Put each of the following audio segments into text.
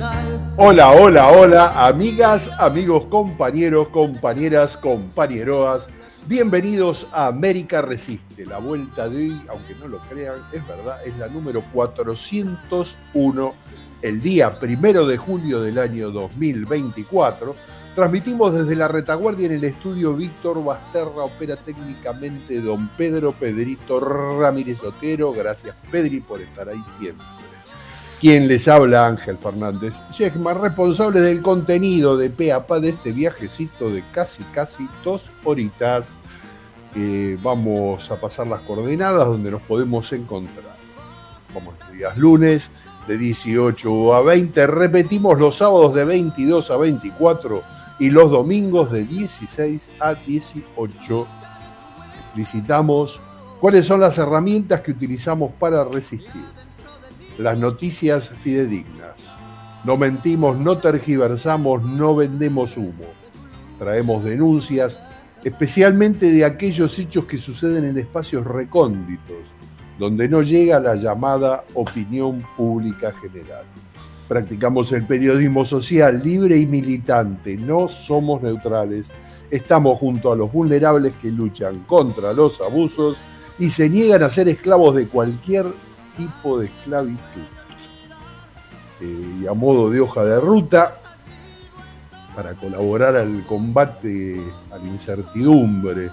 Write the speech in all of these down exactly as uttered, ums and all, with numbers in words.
Hola, hola, hola, amigas, amigos, compañeros, compañeras, compañeroas. Bienvenidos a América Resiste. La vuelta de hoy, aunque no lo crean, es verdad, es la número cuatrocientos uno, el día primero de julio del año dos mil veinticuatro. Transmitimos desde la retaguardia en el estudio Víctor Basterra, opera técnicamente don Pedro Pedrito Ramírez Otero. Gracias, Pedri, por estar ahí siempre. Quien les habla, Ángel Fernández Yegman, responsable del contenido de pe a pa de este viajecito de casi, casi dos horitas. Eh, vamos a pasar las coordenadas donde nos podemos encontrar. Vamos los días lunes de dieciocho a veinte, repetimos los sábados de veintidós a veinticuatro y los domingos de dieciséis a dieciocho. Explicitamos cuáles son las herramientas que utilizamos para resistir. Las noticias fidedignas. No mentimos, no tergiversamos, no vendemos humo. Traemos denuncias, especialmente de aquellos hechos que suceden en espacios recónditos, donde no llega la llamada opinión pública general. Practicamos el periodismo social libre y militante, no somos neutrales. Estamos junto a los vulnerables que luchan contra los abusos y se niegan a ser esclavos de cualquier tipo de esclavitud. Eh, y a modo de hoja de ruta, para colaborar al combate a la incertidumbre.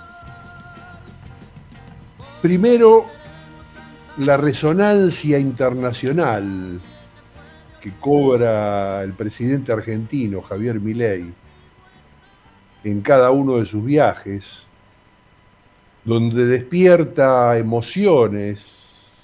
Primero, la resonancia internacional que cobra el presidente argentino, Javier Milei, en cada uno de sus viajes, donde despierta emociones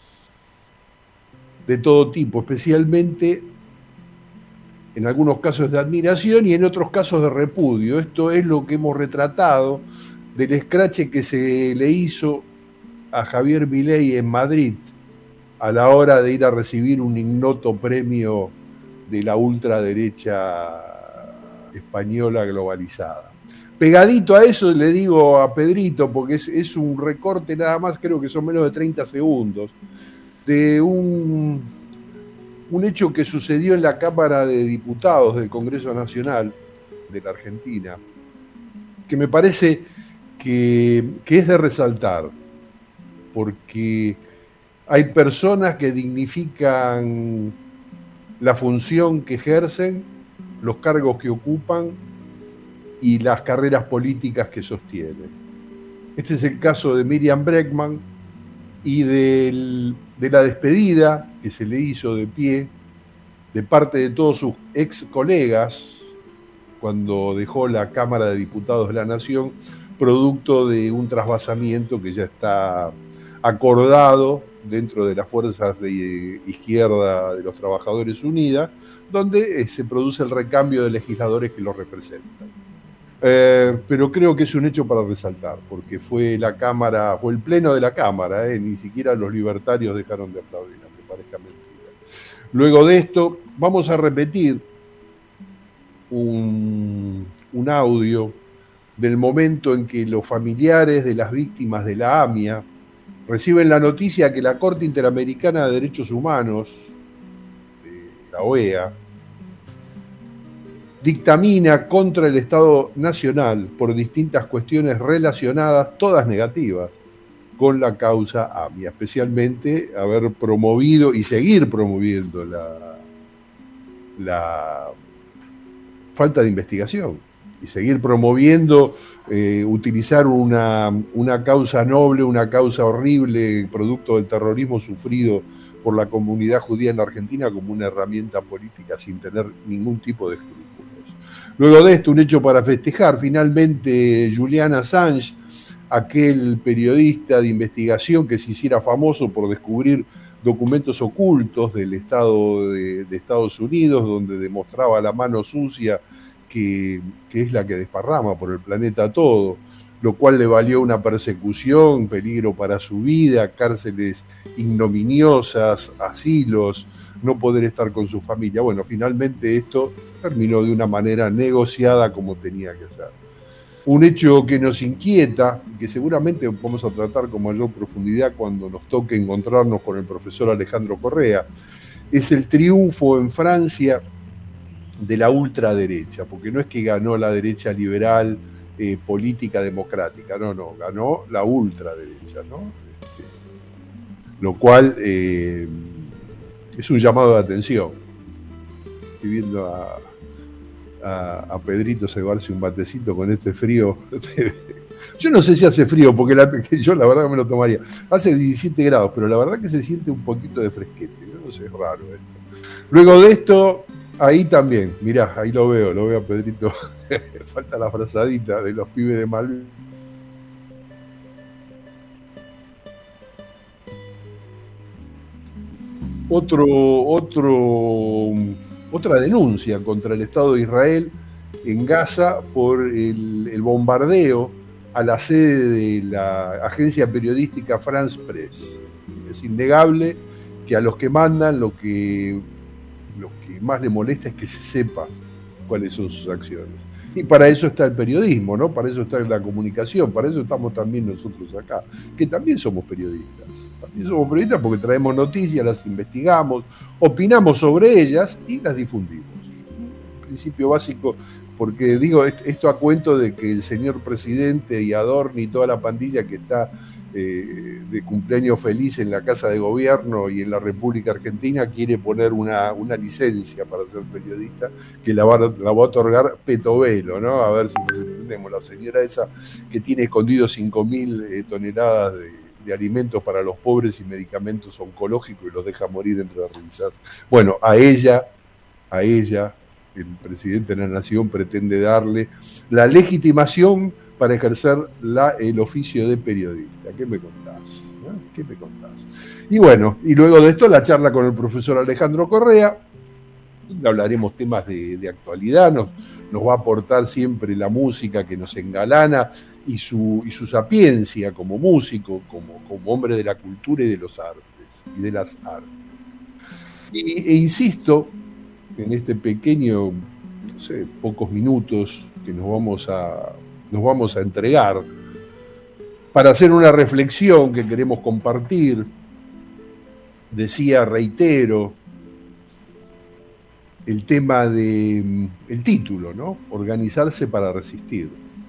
de todo tipo, especialmente en algunos casos de admiración y en otros casos de repudio. Esto es lo que hemos retratado del escrache que se le hizo a Javier Milei en Madrid a la hora de ir a recibir un ignoto premio de la ultraderecha española globalizada. Pegadito a eso le digo a Pedrito, porque es, es un recorte nada más, creo que son menos de treinta segundos, de un, un hecho que sucedió en la Cámara de Diputados del Congreso Nacional de la Argentina, que me parece que, que es de resaltar, porque hay personas que dignifican la función que ejercen, los cargos que ocupan y las carreras políticas que sostienen. Este es el caso de Miriam Bregman y del, de la despedida que se le hizo de pie de parte de todos sus ex colegas cuando dejó la Cámara de Diputados de la Nación, producto de un trasvasamiento que ya está acordado dentro de las fuerzas de izquierda de los Trabajadores Unidas, donde se produce el recambio de legisladores que los representan. Eh, pero creo que es un hecho para resaltar, porque fue la Cámara, fue el pleno de la Cámara, eh, ni siquiera los libertarios dejaron de aplaudir, aunque parezca mentira. Luego de esto, vamos a repetir un, un audio del momento en que los familiares de las víctimas de la AMIA reciben la noticia que la Corte Interamericana de Derechos Humanos, de la O E A, dictamina contra el Estado Nacional por distintas cuestiones relacionadas, todas negativas, con la causa AMIA, especialmente haber promovido y seguir promoviendo la, la falta de investigación y seguir promoviendo eh, utilizar una, una causa noble, una causa horrible, producto del terrorismo sufrido por la comunidad judía en la Argentina como una herramienta política sin tener ningún tipo de escrúpulos. Luego de esto, un hecho para festejar, finalmente Julian Assange, aquel periodista de investigación que se hiciera famoso por descubrir documentos ocultos del Estado de, de Estados Unidos, donde demostraba la mano sucia que, que es la que desparrama por el planeta todo, lo cual le valió una persecución, peligro para su vida, cárceles ignominiosas, asilos, no poder estar con su familia. Bueno, finalmente esto terminó de una manera negociada como tenía que ser. Un hecho que nos inquieta, que seguramente vamos a tratar con mayor profundidad cuando nos toque encontrarnos con el profesor Alejandro Correa, es el triunfo en Francia de la ultraderecha, porque no es que ganó la derecha liberal eh, política democrática, no, no, ganó la ultraderecha, ¿no? Este, lo cual eh, es un llamado de atención. Estoy viendo a, a, a Pedrito cebarse un batecito con este frío. Yo no sé si hace frío, porque la, yo la verdad que me lo tomaría. Hace diecisiete grados, pero la verdad que se siente un poquito de fresquete. No sé, es raro esto. Luego de esto, ahí también, mirá, ahí lo veo, lo veo a Pedrito. Falta la frazadita de los pibes de Malvin. Otro, otro, otra denuncia contra el Estado de Israel en Gaza por el, el bombardeo a la sede de la agencia periodística France Press. Es innegable que a los que mandan lo que, lo que más le molesta es que se sepa cuáles son sus acciones. Y para eso está el periodismo, ¿no? Para eso está la comunicación, para eso estamos también nosotros acá, que también somos periodistas. También somos periodistas porque traemos noticias, las investigamos, opinamos sobre ellas y las difundimos. Un principio básico, porque digo esto a cuento de que el señor presidente y Adorni y toda la pandilla que está eh, de cumpleaños feliz en la Casa de Gobierno y en la República Argentina quiere poner una, una licencia para ser periodista que la va, la va a otorgar Petovelo, ¿no? A ver si nos entendemos. La señora esa que tiene escondidos cinco mil eh, toneladas de, de alimentos para los pobres y medicamentos oncológicos y los deja morir entre las risas. Bueno, a ella, a ella, el presidente de la Nación pretende darle la legitimación para ejercer la, el oficio de periodista. ¿Qué me contás? ¿No? ¿Qué me contás? Y bueno, y luego de esto la charla con el profesor Alejandro Correa, donde hablaremos temas de, de actualidad, nos, nos va a aportar siempre la música que nos engalana y su, y su sapiencia como músico, como, como hombre de la cultura y de los artes, y de las artes. Y, e insisto, en este pequeño, no sé, pocos minutos que nos vamos a, nos vamos a entregar para hacer una reflexión que queremos compartir. Decía, reitero, el tema de, el título, ¿no? Organizarse para resistir.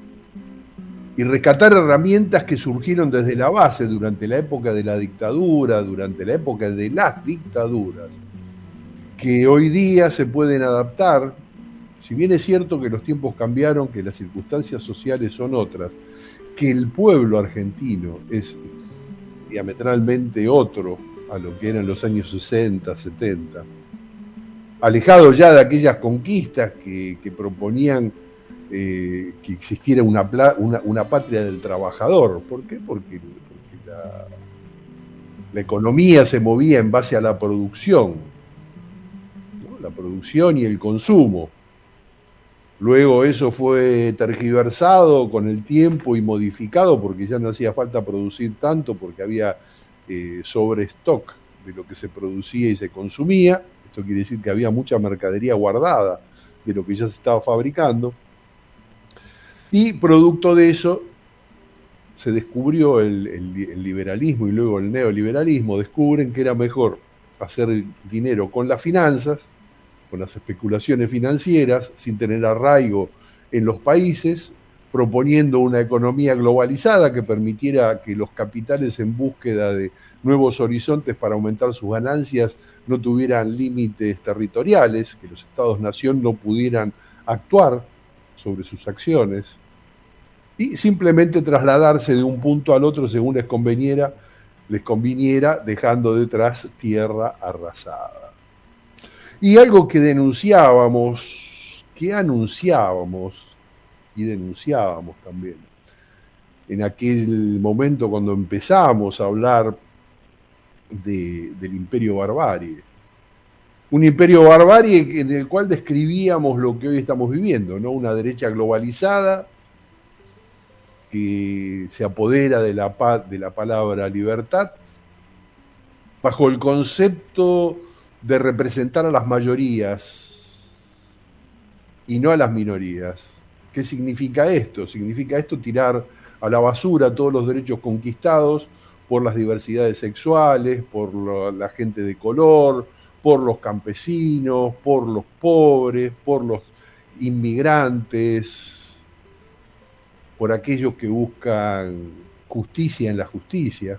Y rescatar herramientas que surgieron desde la base durante la época de la dictadura, durante la época de las dictaduras, que hoy día se pueden adaptar, si bien es cierto que los tiempos cambiaron, que las circunstancias sociales son otras, que el pueblo argentino es diametralmente otro a lo que eran los años sesenta, setenta, alejado ya de aquellas conquistas que, que proponían eh, que existiera una, una, una patria del trabajador. ¿Por qué? Porque, porque la, la economía se movía en base a la producción, la producción y el consumo. Luego eso fue tergiversado con el tiempo y modificado porque ya no hacía falta producir tanto porque había eh, sobrestock de lo que se producía y se consumía. Esto quiere decir que había mucha mercadería guardada de lo que ya se estaba fabricando. Y producto de eso se descubrió el, el, el liberalismo y luego el neoliberalismo. Descubren que era mejor hacer dinero con las finanzas, con las especulaciones financieras, sin tener arraigo en los países, proponiendo una economía globalizada que permitiera que los capitales en búsqueda de nuevos horizontes para aumentar sus ganancias no tuvieran límites territoriales, que los estados-nación no pudieran actuar sobre sus acciones, y simplemente trasladarse de un punto al otro según les conveniera, les conviniera, dejando detrás tierra arrasada. Y algo que denunciábamos, que anunciábamos y denunciábamos también, en aquel momento cuando empezamos a hablar de, del imperio barbarie. Un imperio barbarie en el cual describíamos lo que hoy estamos viviendo, ¿no? Una derecha globalizada que se apodera de la, de la palabra libertad bajo el concepto de representar a las mayorías y no a las minorías. ¿Qué significa esto? Significa esto tirar a la basura todos los derechos conquistados por las diversidades sexuales, por la gente de color, por los campesinos, por los pobres, por los inmigrantes, por aquellos que buscan justicia en la justicia.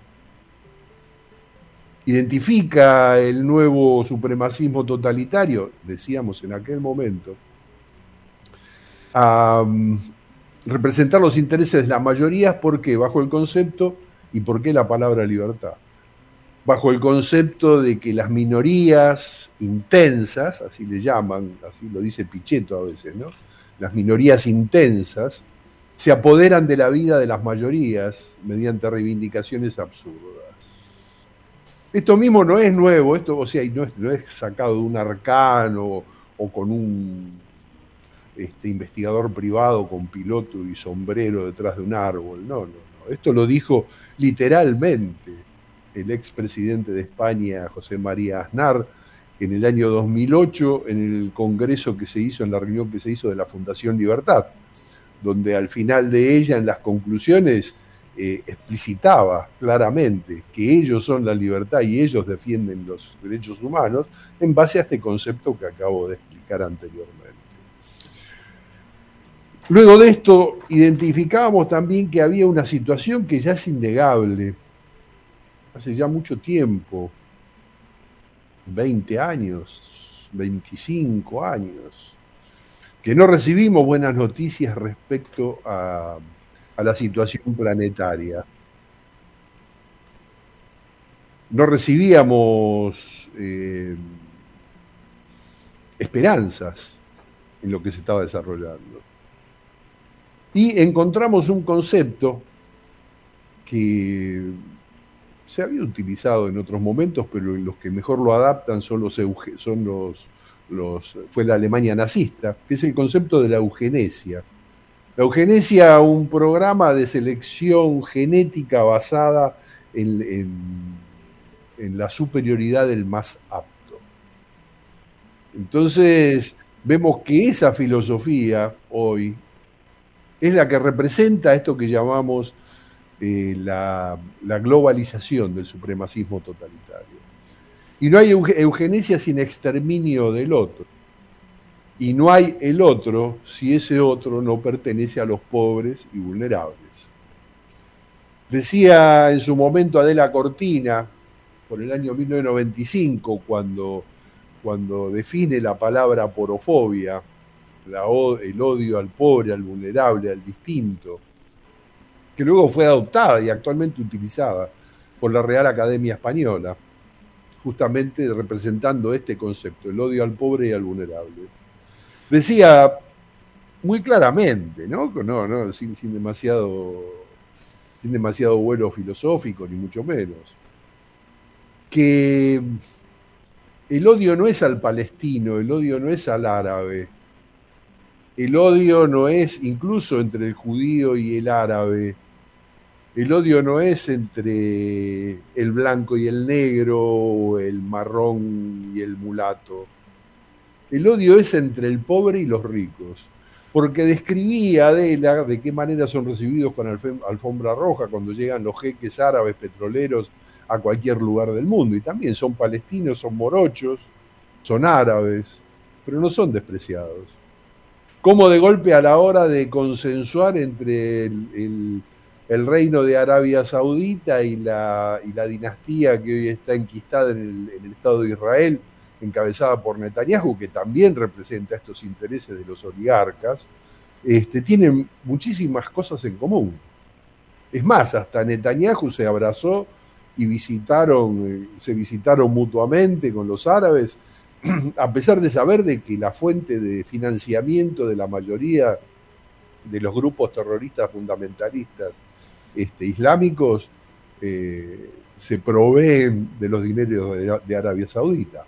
Identifica el nuevo supremacismo totalitario, decíamos en aquel momento, a um, representar los intereses de las mayorías. ¿Por qué? Bajo el concepto, ¿y por qué la palabra libertad? Bajo el concepto de que las minorías intensas, así le llaman, así lo dice Pichetto a veces, ¿no? Las minorías intensas se apoderan de la vida de las mayorías mediante reivindicaciones absurdas. Esto mismo no es nuevo, esto, o sea, no es, no es sacado de un arcano o con un este, investigador privado con piloto y sombrero detrás de un árbol. No, no, no. Esto lo dijo literalmente el expresidente de España, José María Aznar, en el año dos mil ocho, en el congreso que se hizo, en la reunión que se hizo de la Fundación Libertad, donde al final de ella, en las conclusiones, Eh, explicitaba claramente que ellos son la libertad y ellos defienden los derechos humanos en base a este concepto que acabo de explicar anteriormente. Luego de esto, identificábamos también que había una situación que ya es innegable, hace ya mucho tiempo, veinte años, veinticinco años, que no recibimos buenas noticias respecto a a la situación planetaria. No recibíamos eh, esperanzas en lo que se estaba desarrollando. Y encontramos un concepto que se había utilizado en otros momentos, pero los que mejor lo adaptan son los, son los, los fue la Alemania nazista, que es el concepto de la eugenesia. La eugenesia, un programa de selección genética basada en, en, en la superioridad del más apto. Entonces, vemos que esa filosofía hoy es la que representa esto que llamamos eh, la, la globalización del supremacismo totalitario. Y no hay eugenesia sin exterminio del otro. Y no hay el otro si ese otro no pertenece a los pobres y vulnerables. Decía en su momento Adela Cortina, por el año mil novecientos noventa y cinco, cuando, cuando define la palabra porofobia, la, el odio al pobre, al vulnerable, al distinto, que luego fue adoptada y actualmente utilizada por la Real Academia Española, justamente representando este concepto, el odio al pobre y al vulnerable. Decía muy claramente, ¿no? No, no sin, sin, demasiado, sin demasiado vuelo filosófico, ni mucho menos, que el odio no es al palestino, el odio no es al árabe, el odio no es incluso entre el judío y el árabe, el odio no es entre el blanco y el negro, o el marrón y el mulato. El odio es entre el pobre y los ricos, porque describía Adela de qué manera son recibidos con alfombra roja cuando llegan los jeques árabes petroleros a cualquier lugar del mundo. Y también son palestinos, son morochos, son árabes, pero no son despreciados. Cómo de golpe a la hora de consensuar entre el, el, el reino de Arabia Saudita y la, y la dinastía que hoy está enquistada en el, en el Estado de Israel, encabezada por Netanyahu, que también representa estos intereses de los oligarcas, este, tienen muchísimas cosas en común. Es más, hasta Netanyahu se abrazó y visitaron, se visitaron mutuamente con los árabes, a pesar de saber de que la fuente de financiamiento de la mayoría de los grupos terroristas fundamentalistas este, islámicos eh, se proveen de los dineros de, de Arabia Saudita.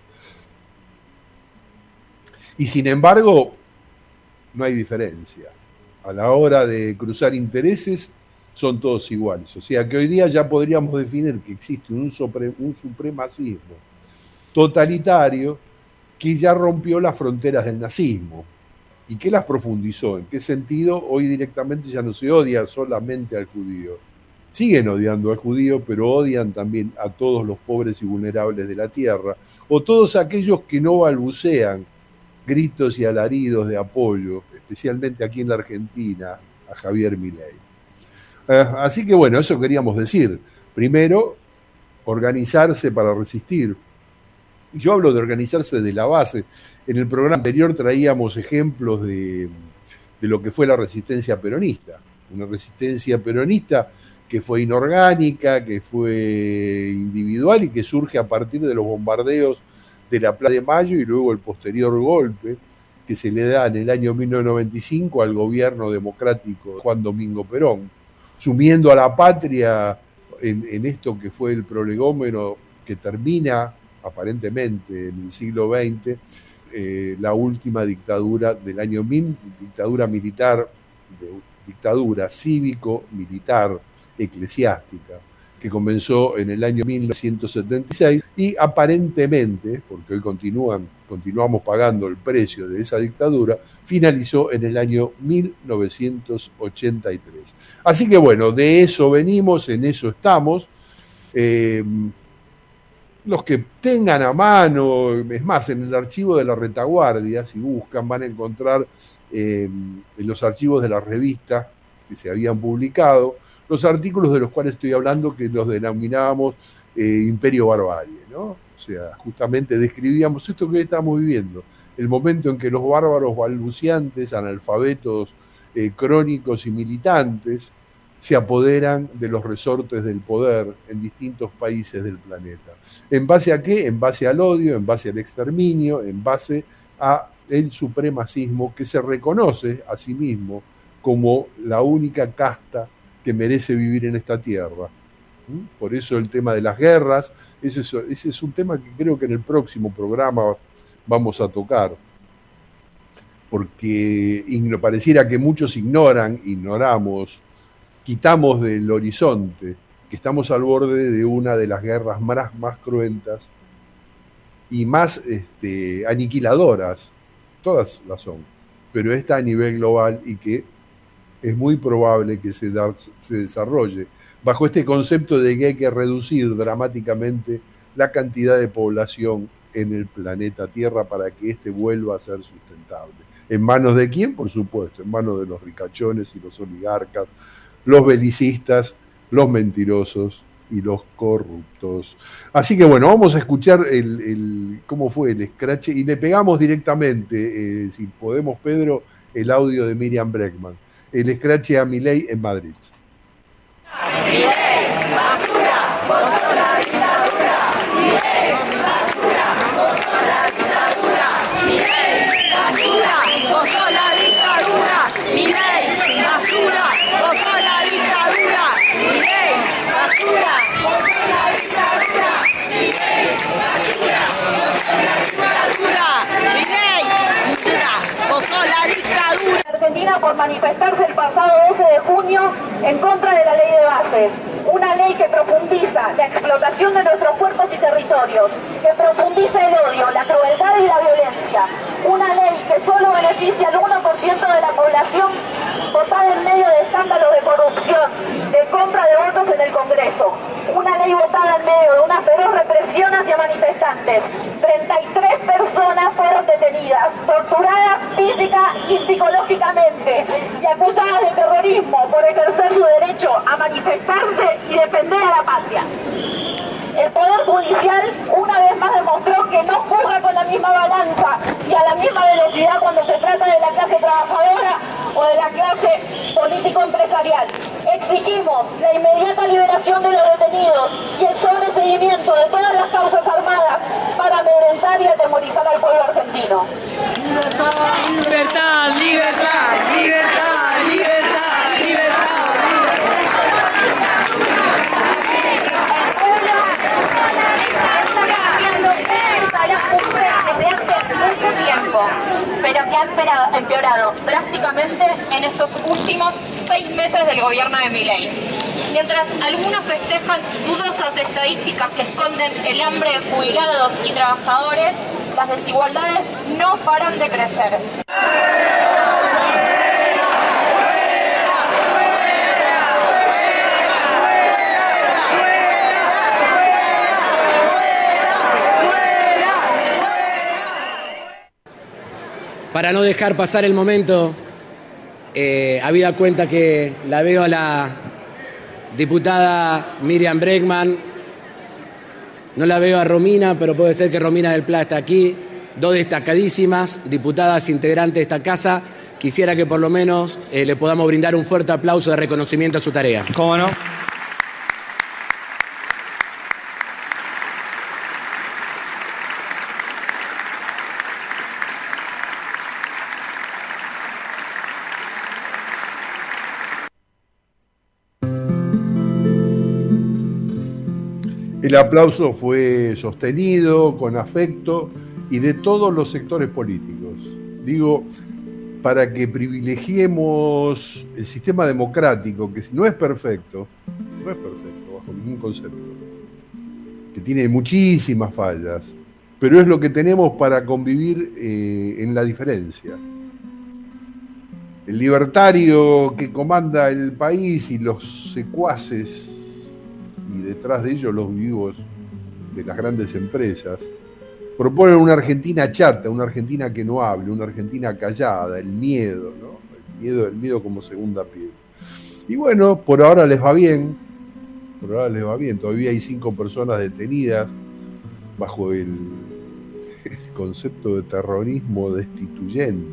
Y sin embargo, no hay diferencia. A la hora de cruzar intereses, son todos iguales. O sea que hoy día ya podríamos definir que existe un, supre, un supremacismo totalitario que ya rompió las fronteras del nazismo y que las profundizó. ¿En qué sentido? Hoy directamente ya no se odia solamente al judío, siguen odiando al judío, pero odian también a todos los pobres y vulnerables de la tierra, o todos aquellos que no balbucean gritos y alaridos de apoyo, especialmente aquí en la Argentina, a Javier Milei. Eh, así que bueno, eso queríamos decir. Primero, organizarse para resistir. Y yo hablo de organizarse de la base. En el programa anterior traíamos ejemplos de, de lo que fue la resistencia peronista. Una resistencia peronista que fue inorgánica, que fue individual y que surge a partir de los bombardeos de la Plaza de Mayo y luego el posterior golpe que se le da en el año mil novecientos noventa y cinco al gobierno democrático de Juan Domingo Perón, sumiendo a la patria en, en esto que fue el prolegómeno que termina aparentemente en el siglo veinte, eh, la última dictadura del año mil, dictadura militar, de, dictadura cívico-militar eclesiástica, que comenzó en el año mil novecientos setenta y seis y aparentemente, porque hoy continúan, continuamos pagando el precio de esa dictadura, finalizó en el año mil novecientos ochenta y tres. Así que bueno, de eso venimos, en eso estamos. Eh, los que tengan a mano, es más, en el archivo de la retaguardia, si buscan, van a encontrar eh, en los archivos de la revista que se habían publicado, los artículos de los cuales estoy hablando, que los denominábamos eh, Imperio Barbarie, ¿no? O sea, justamente describíamos esto que estamos viviendo, el momento en que los bárbaros balbuciantes, analfabetos, eh, crónicos y militantes se apoderan de los resortes del poder en distintos países del planeta. ¿En base a qué? En base al odio, en base al exterminio, en base al supremacismo que se reconoce a sí mismo como la única casta que merece vivir en esta tierra. Por eso el tema de las guerras, ese es, ese es un tema que creo que en el próximo programa vamos a tocar, porque pareciera que muchos ignoran, ignoramos, quitamos del horizonte que estamos al borde de una de las guerras más, más cruentas y más este, aniquiladoras, todas las son, pero esta a nivel global y que es muy probable que se, da, se desarrolle bajo este concepto de que hay que reducir dramáticamente la cantidad de población en el planeta Tierra para que éste vuelva a ser sustentable. ¿En manos de quién? Por supuesto, en manos de los ricachones y los oligarcas, los belicistas, los mentirosos y los corruptos. Así que bueno, vamos a escuchar el, el cómo fue el escrache y le pegamos directamente, eh, si podemos, Pedro, el audio de Miriam Bregman. El escrache a Milei en Madrid. Milei, basura, vos sos la dictadura. Milei, basura, vos sos la dictadura. Milei, basura, vos sos la dictadura. Milei, basura, vos sos la dictadura. Milei, basura, vos sos la dictadura. Milei, basura, vos sos la dictadura. Milei, basura, vos sos la dictadura. Argentina por manifestarse el pasado doce de junio en contra de la ley de bases, una ley que profundiza la explotación de nuestros cuerpos y territorios, que profundiza el odio, la crueldad y la violencia, una ley que solo beneficia al uno por ciento de la población votada en medio de escándalos de corrupción, de compra de votos en el Congreso, una ley votada en medio de una feroz represión hacia manifestantes. treinta y tres personas fueron detenidas, torturadas física y psicológicamente y acusadas de terrorismo por ejercer su derecho a manifestarse y defender a la patria. El Poder Judicial una vez más demostró que no juzga con la misma balanza y a la misma velocidad cuando se trata de la clase trabajadora o de la clase político-empresarial. Exigimos la inmediata liberación de los detenidos y el sobreseguimiento de todas las causas armadas para amedrentar y atemorizar al pueblo argentino. Libertad, libertad, libertad, libertad, libertad, libertad. Desde hace mucho tiempo, pero que ha empeorado drásticamente en estos últimos seis meses del gobierno de Milei. Mientras algunos festejan dudosas estadísticas que esconden el hambre de jubilados y trabajadores, las desigualdades no paran de crecer. para no dejar pasar el momento, eh, habida cuenta que la veo a la diputada Miriam Bregman, no la veo a Romina, pero puede ser que Romina del Pla está aquí, dos destacadísimas diputadas integrantes de esta casa. Quisiera que por lo menos eh, le podamos brindar un fuerte aplauso de reconocimiento a su tarea. ¿Cómo no? El aplauso fue sostenido, con afecto, y de todos los sectores políticos. Digo, para que privilegiemos el sistema democrático, que no es perfecto, no es perfecto bajo ningún concepto, que tiene muchísimas fallas, pero es lo que tenemos para convivir eh, en la diferencia. El libertario que comanda el país y los secuaces, y detrás de ellos los vivos de las grandes empresas, proponen una Argentina chata, una Argentina que no hable, una Argentina callada, el miedo, ¿no? El miedo, el miedo como segunda piel. Y bueno, por ahora les va bien, por ahora les va bien. Todavía hay cinco personas detenidas bajo el, el concepto de terrorismo destituyente.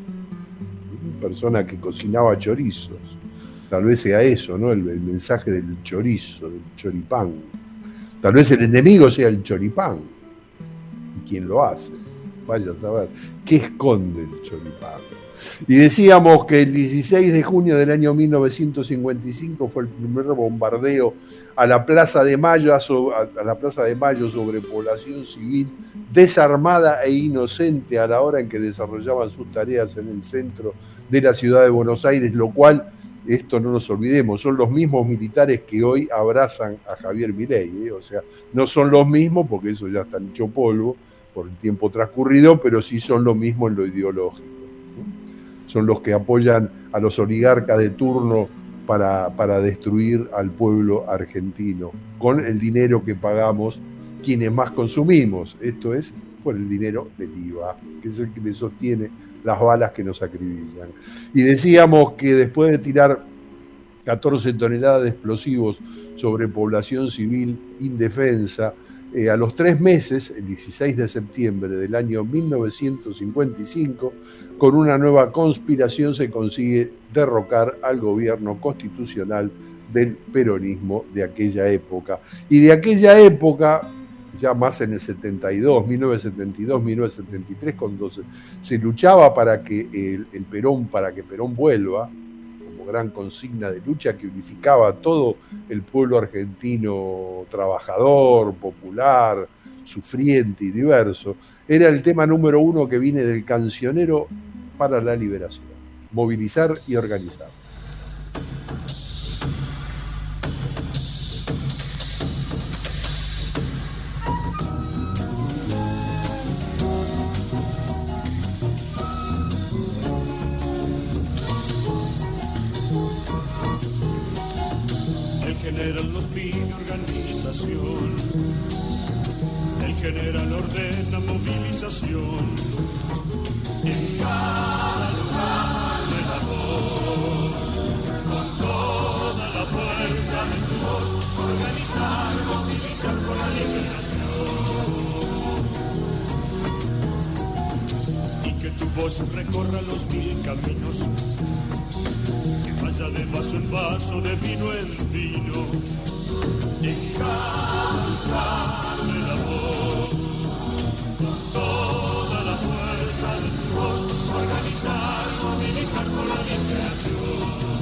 Una persona que cocinaba chorizos. Tal vez sea eso, ¿no? El, el mensaje del chorizo, del choripán. Tal vez el enemigo sea el choripán. ¿Y quién lo hace? Vaya a saber. ¿Qué esconde el choripán? Y decíamos que el dieciséis de junio del año mil novecientos cincuenta y cinco fue el primer bombardeo a la Plaza de Mayo, a la Plaza de Mayo sobre población civil desarmada e inocente a la hora en que desarrollaban sus tareas en el centro de la ciudad de Buenos Aires, lo cual, esto no nos olvidemos, son los mismos militares que hoy abrazan a Javier Milei, ¿eh? O sea, no son los mismos porque eso ya está hecho polvo por el tiempo transcurrido, pero sí son lo mismo en lo ideológico. Son los que apoyan a los oligarcas de turno para, para destruir al pueblo argentino, con el dinero que pagamos quienes más consumimos, esto es por el dinero del I V A, que es el que le sostiene las balas que nos acribillan. Y decíamos que después de tirar catorce toneladas de explosivos sobre población civil indefensa, eh, a los tres meses, el dieciséis de septiembre del año mil novecientos cincuenta y cinco, con una nueva conspiración se consigue derrocar al gobierno constitucional del peronismo de aquella época. Y de aquella época, ya más en el setenta y dos, mil novecientos setenta y dos, mil novecientos setenta y tres, cuando se, se luchaba para que el, el Perón, para que Perón vuelva, como gran consigna de lucha que unificaba a todo el pueblo argentino trabajador, popular, sufriente y diverso, era el tema número uno que viene del Cancionero para la Liberación: movilizar y organizar. El general nos pide organización, el general ordena movilización, en cada lugar de labor, con toda la fuerza de tu voz, organizar, movilizar por la liberación, y que tu voz recorra los mil caminos, vaya de vaso en vaso, de vino en vino, en cada lugar de labor, con toda la fuerza de tu voz, organizar, movilizar por la liberación.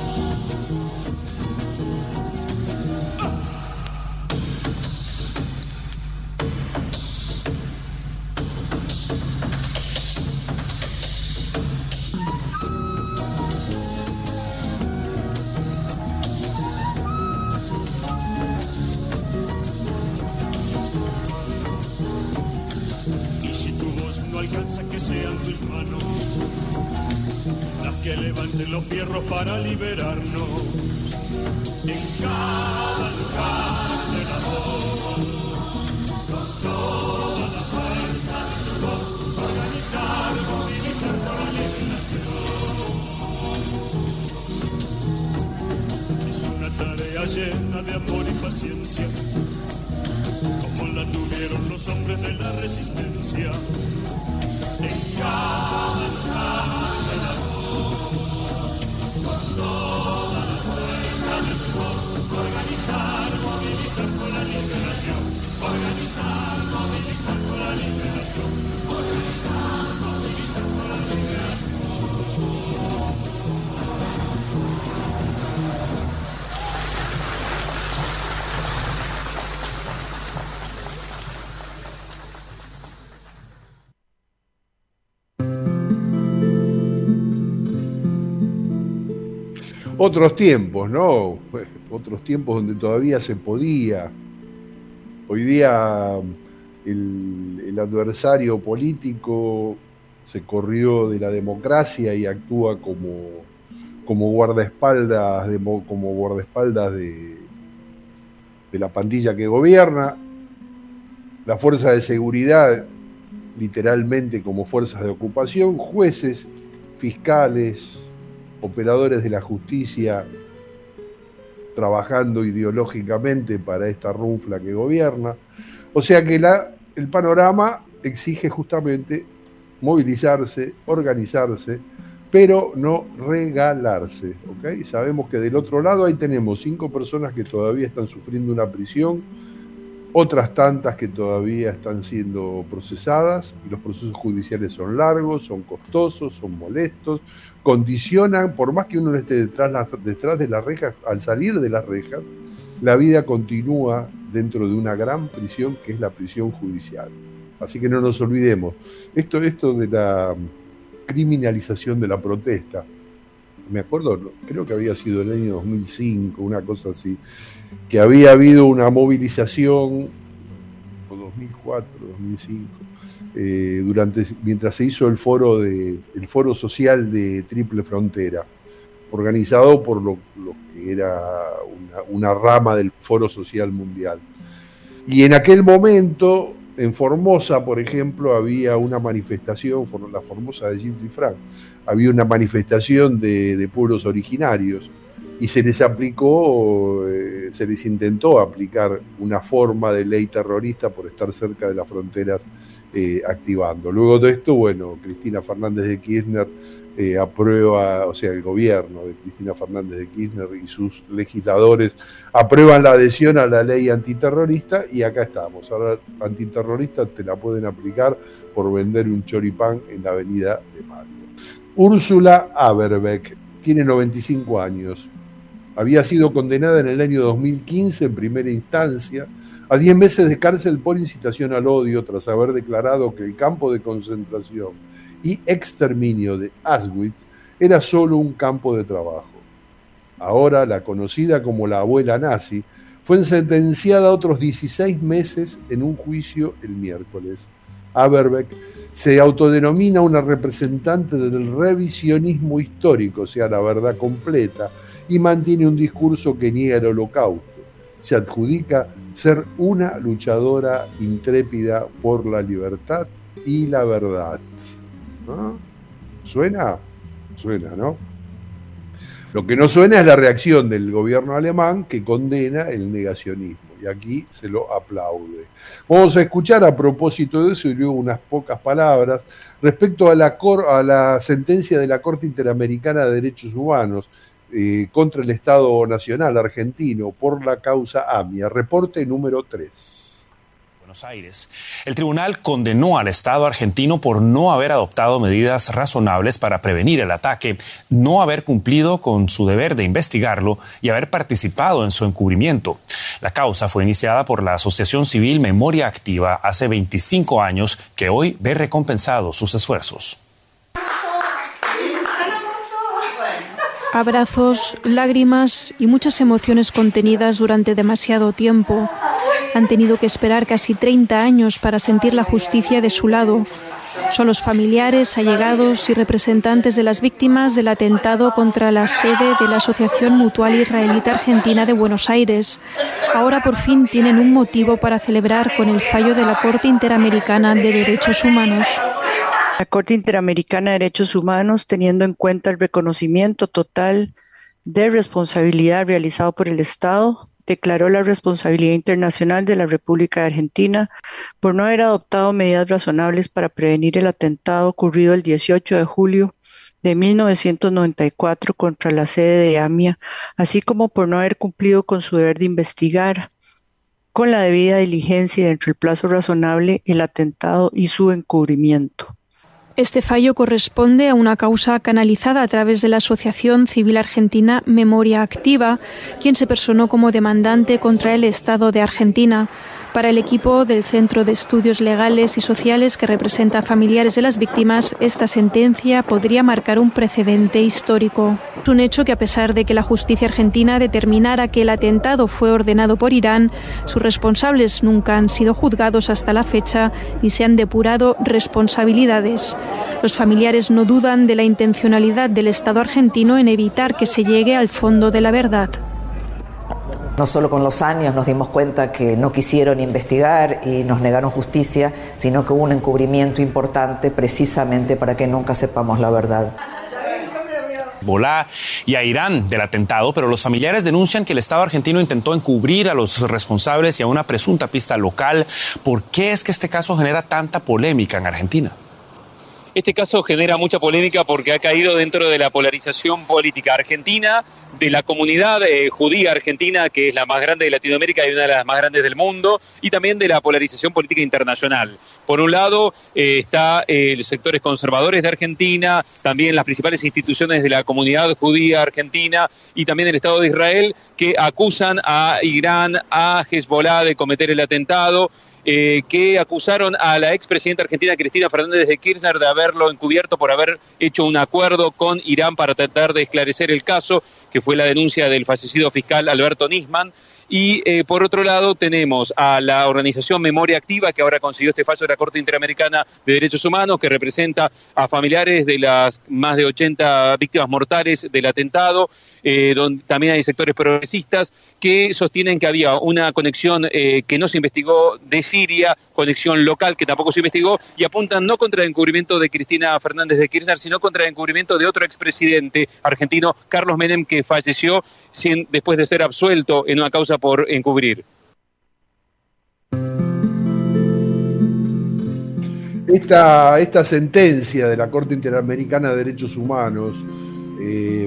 Que sean tus manos las que levanten los fierros para liberarnos, en cada lugar de labor, con toda la fuerza de tu voz, organizar, movilizar llena de amor y paciencia, como la tuvieron los hombres de la resistencia. En cada lugar del amor, con toda la fuerza de tu voz, organizar, movilizar por la liberación, organizar, movilizar por la liberación, organizar, movilizar por la liberación. Otros tiempos, ¿no? Otros tiempos donde todavía se podía. Hoy día el, el adversario político se corrió de la democracia y actúa como, como guardaespaldas, de, como guardaespaldas de, de la pandilla que gobierna. La fuerza de seguridad, literalmente como fuerzas de ocupación, jueces, fiscales, operadores de la justicia trabajando ideológicamente para esta runfla que gobierna. O sea que la, el panorama exige justamente movilizarse, organizarse, pero no regalarse, ¿okay? Sabemos que del otro lado ahí tenemos cinco personas que todavía están sufriendo una prisión, otras tantas que todavía están siendo procesadas, y los procesos judiciales son largos, son costosos, son molestos, condicionan, por más que uno esté detrás, detrás de las rejas, al salir de las rejas, la vida continúa dentro de una gran prisión que es la prisión judicial. Así que no nos olvidemos. Esto, esto de la criminalización de la protesta, me acuerdo, creo que había sido el año dos mil cinco, una cosa así, que había habido una movilización, o dos mil cuatro, dos mil cinco, eh, durante, mientras se hizo el foro, de, el foro social de Triple Frontera, organizado por lo, lo que era una, una rama del Foro Social Mundial. Y en aquel momento, en Formosa, por ejemplo, había una manifestación, la Formosa de Gil Frank, había una manifestación de, de pueblos originarios, y se les aplicó, eh, se les intentó aplicar una forma de ley terrorista por estar cerca de las fronteras eh, activando. Luego de esto, bueno, Cristina Fernández de Kirchner eh, aprueba, o sea, el gobierno de Cristina Fernández de Kirchner y sus legisladores aprueban la adhesión a la ley antiterrorista, y acá estamos. Ahora, antiterrorista te la pueden aplicar por vender un choripán en la avenida de Mayo. Úrsula Averbeck tiene noventa y cinco años. Había sido condenada en el año dos mil quince en primera instancia a diez meses de cárcel por incitación al odio, tras haber declarado que el campo de concentración y exterminio de Auschwitz era solo un campo de trabajo. Ahora, la conocida como la abuela nazi fue sentenciada a otros dieciséis meses en un juicio el miércoles. Averbeck se autodenomina una representante del revisionismo histórico, o sea, la verdad completa, y mantiene un discurso que niega el holocausto. Se adjudica ser una luchadora intrépida por la libertad y la verdad. ¿No? ¿Suena? Suena, ¿no? Lo que no suena es la reacción del gobierno alemán, que condena el negacionismo, y aquí se lo aplaude. Vamos a escuchar a propósito de eso y luego unas pocas palabras respecto a la, cor, a la sentencia de la Corte Interamericana de Derechos Humanos eh, contra el Estado Nacional argentino por la causa AMIA. Reporte número tres. Buenos Aires. El tribunal condenó al Estado argentino por no haber adoptado medidas razonables para prevenir el ataque, no haber cumplido con su deber de investigarlo y haber participado en su encubrimiento. La causa fue iniciada por la Asociación Civil Memoria Activa hace veinticinco años, que hoy ve recompensados sus esfuerzos. Abrazos, lágrimas y muchas emociones contenidas durante demasiado tiempo. Han tenido que esperar casi treinta años para sentir la justicia de su lado. Son los familiares, allegados y representantes de las víctimas del atentado contra la sede de la Asociación Mutual Israelita Argentina de Buenos Aires. Ahora por fin tienen un motivo para celebrar con el fallo de la Corte Interamericana de Derechos Humanos. La Corte Interamericana de Derechos Humanos, teniendo en cuenta el reconocimiento total de responsabilidad realizado por el Estado, declaró la responsabilidad internacional de la República de Argentina por no haber adoptado medidas razonables para prevenir el atentado ocurrido el dieciocho de julio de mil novecientos noventa y cuatro contra la sede de AMIA, así como por no haber cumplido con su deber de investigar con la debida diligencia y dentro del plazo razonable el atentado y su encubrimiento. Este fallo corresponde a una causa canalizada a través de la Asociación Civil Argentina Memoria Activa, quien se personó como demandante contra el Estado de Argentina. Para el equipo del Centro de Estudios Legales y Sociales que representa a familiares de las víctimas, esta sentencia podría marcar un precedente histórico. Es un hecho que, a pesar de que la justicia argentina determinara que el atentado fue ordenado por Irán, sus responsables nunca han sido juzgados hasta la fecha ni se han depurado responsabilidades. Los familiares no dudan de la intencionalidad del Estado argentino en evitar que se llegue al fondo de la verdad. No solo con los años nos dimos cuenta que no quisieron investigar y nos negaron justicia, sino que hubo un encubrimiento importante precisamente para que nunca sepamos la verdad. Hezbolá y a Irán del atentado, pero los familiares denuncian que el Estado argentino intentó encubrir a los responsables y a una presunta pista local. ¿Por qué es que este caso genera tanta polémica en Argentina? Este caso genera mucha polémica porque ha caído dentro de la polarización política argentina, de la comunidad eh, judía argentina, que es la más grande de Latinoamérica y una de las más grandes del mundo, y también de la polarización política internacional. Por un lado eh, está eh, los sectores conservadores de Argentina, también las principales instituciones de la comunidad judía argentina y también el Estado de Israel, que acusan a Irán, a Hezbolá de cometer el atentado. Eh, que acusaron a la expresidenta argentina Cristina Fernández de Kirchner de haberlo encubierto por haber hecho un acuerdo con Irán para tratar de esclarecer el caso, que fue la denuncia del fallecido fiscal Alberto Nisman. Y eh, por otro lado tenemos a la organización Memoria Activa, que ahora consiguió este fallo de la Corte Interamericana de Derechos Humanos, que representa a familiares de las más de ochenta víctimas mortales del atentado, eh, donde también hay sectores progresistas que sostienen que había una conexión eh, que no se investigó de Siria, conexión local que tampoco se investigó, y apuntan no contra el encubrimiento de Cristina Fernández de Kirchner, sino contra el encubrimiento de otro expresidente argentino, Carlos Menem, que falleció sin, después de ser absuelto en una causa por encubrir. Esta, esta sentencia de la Corte Interamericana de Derechos Humanos eh,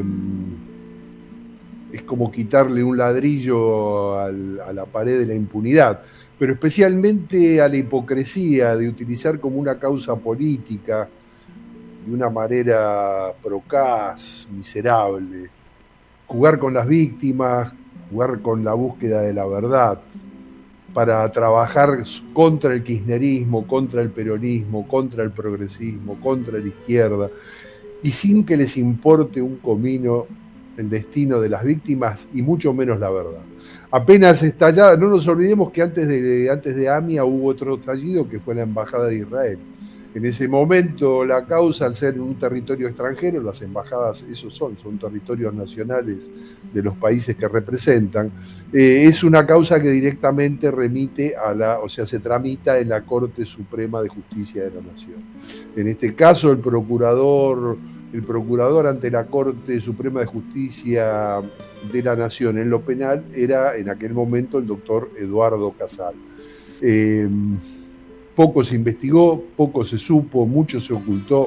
es como quitarle un ladrillo al, a la pared de la impunidad, pero especialmente a la hipocresía de utilizar como una causa política de una manera procaz, miserable, jugar con las víctimas, jugar con la búsqueda de la verdad, para trabajar contra el kirchnerismo, contra el peronismo, contra el progresismo, contra la izquierda, y sin que les importe un comino el destino de las víctimas y mucho menos la verdad. Apenas estallada, no nos olvidemos que antes de, antes de AMIA hubo otro estallido que fue la Embajada de Israel. En ese momento la causa, al ser un territorio extranjero, las embajadas, esos son, son territorios nacionales de los países que representan, eh, es una causa que directamente remite a la, o sea, se tramita en la Corte Suprema de Justicia de la Nación. En este caso, el procurador, el procurador ante la Corte Suprema de Justicia de la Nación en lo penal era en aquel momento el doctor Eduardo Casal. Eh, Poco se investigó, poco se supo, mucho se ocultó,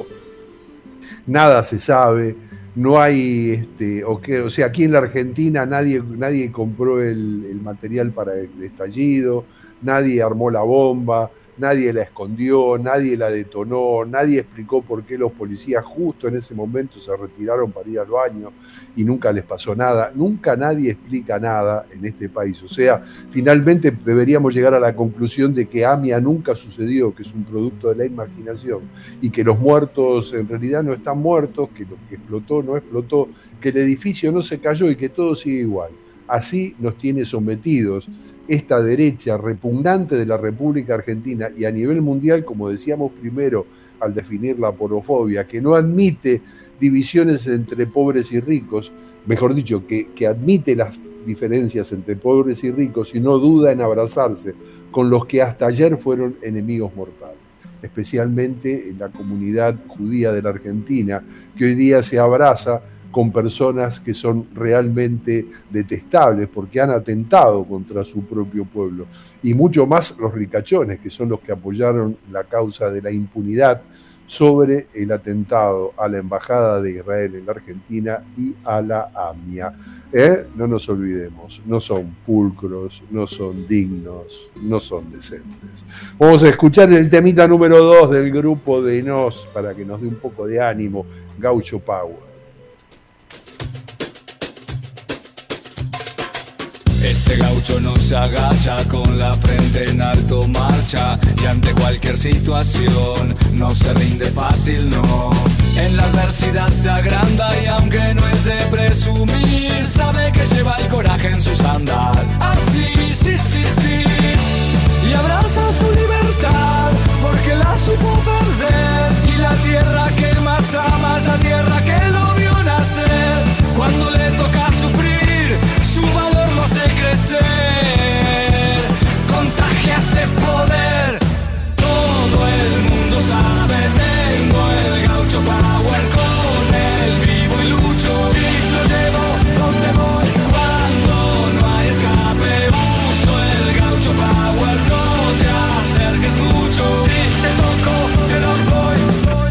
nada se sabe, no hay, este, o, que, o sea, aquí en la Argentina nadie, nadie compró el, el material para el estallido, nadie armó la bomba, nadie la escondió, nadie la detonó, nadie explicó por qué los policías justo en ese momento se retiraron para ir al baño y nunca les pasó nada. Nunca nadie explica nada en este país. O sea, finalmente deberíamos llegar a la conclusión de que AMIA nunca sucedió, que es un producto de la imaginación y que los muertos en realidad no están muertos, que lo que explotó no explotó, que el edificio no se cayó y que todo sigue igual. Así nos tiene sometidos esta derecha repugnante de la República Argentina y a nivel mundial, como decíamos primero al definir la porofobia, que no admite divisiones entre pobres y ricos, mejor dicho, que, que admite las diferencias entre pobres y ricos y no duda en abrazarse con los que hasta ayer fueron enemigos mortales, especialmente en la comunidad judía de la Argentina, que hoy día se abraza con personas que son realmente detestables porque han atentado contra su propio pueblo, y mucho más los ricachones, que son los que apoyaron la causa de la impunidad sobre el atentado a la Embajada de Israel en la Argentina y a la AMIA. ¿Eh? No nos olvidemos, no son pulcros, no son dignos, no son decentes. Vamos a escuchar el temita número dos del grupo de Nos para que nos dé un poco de ánimo, Gaucho Power. Este gaucho no se agacha, con la frente en alto marcha, y ante cualquier situación no se rinde fácil, no. En la adversidad se agranda y aunque no es de presumir, sabe que lleva el coraje en sus andas. Así, sí, sí, sí. Y abraza su libertad porque la supo perder, y la tierra que más ama es la tierra que lo vio nacer. Cuando le toca sufrir, su valor lo hace crecer, contagia ese poder. Todo el mundo sabe, tengo el gaucho power, con él vivo y lucho, y lo llevo donde voy. Cuando no hay escape, uso el gaucho power, no te acerques mucho, si te toco, te lo doy.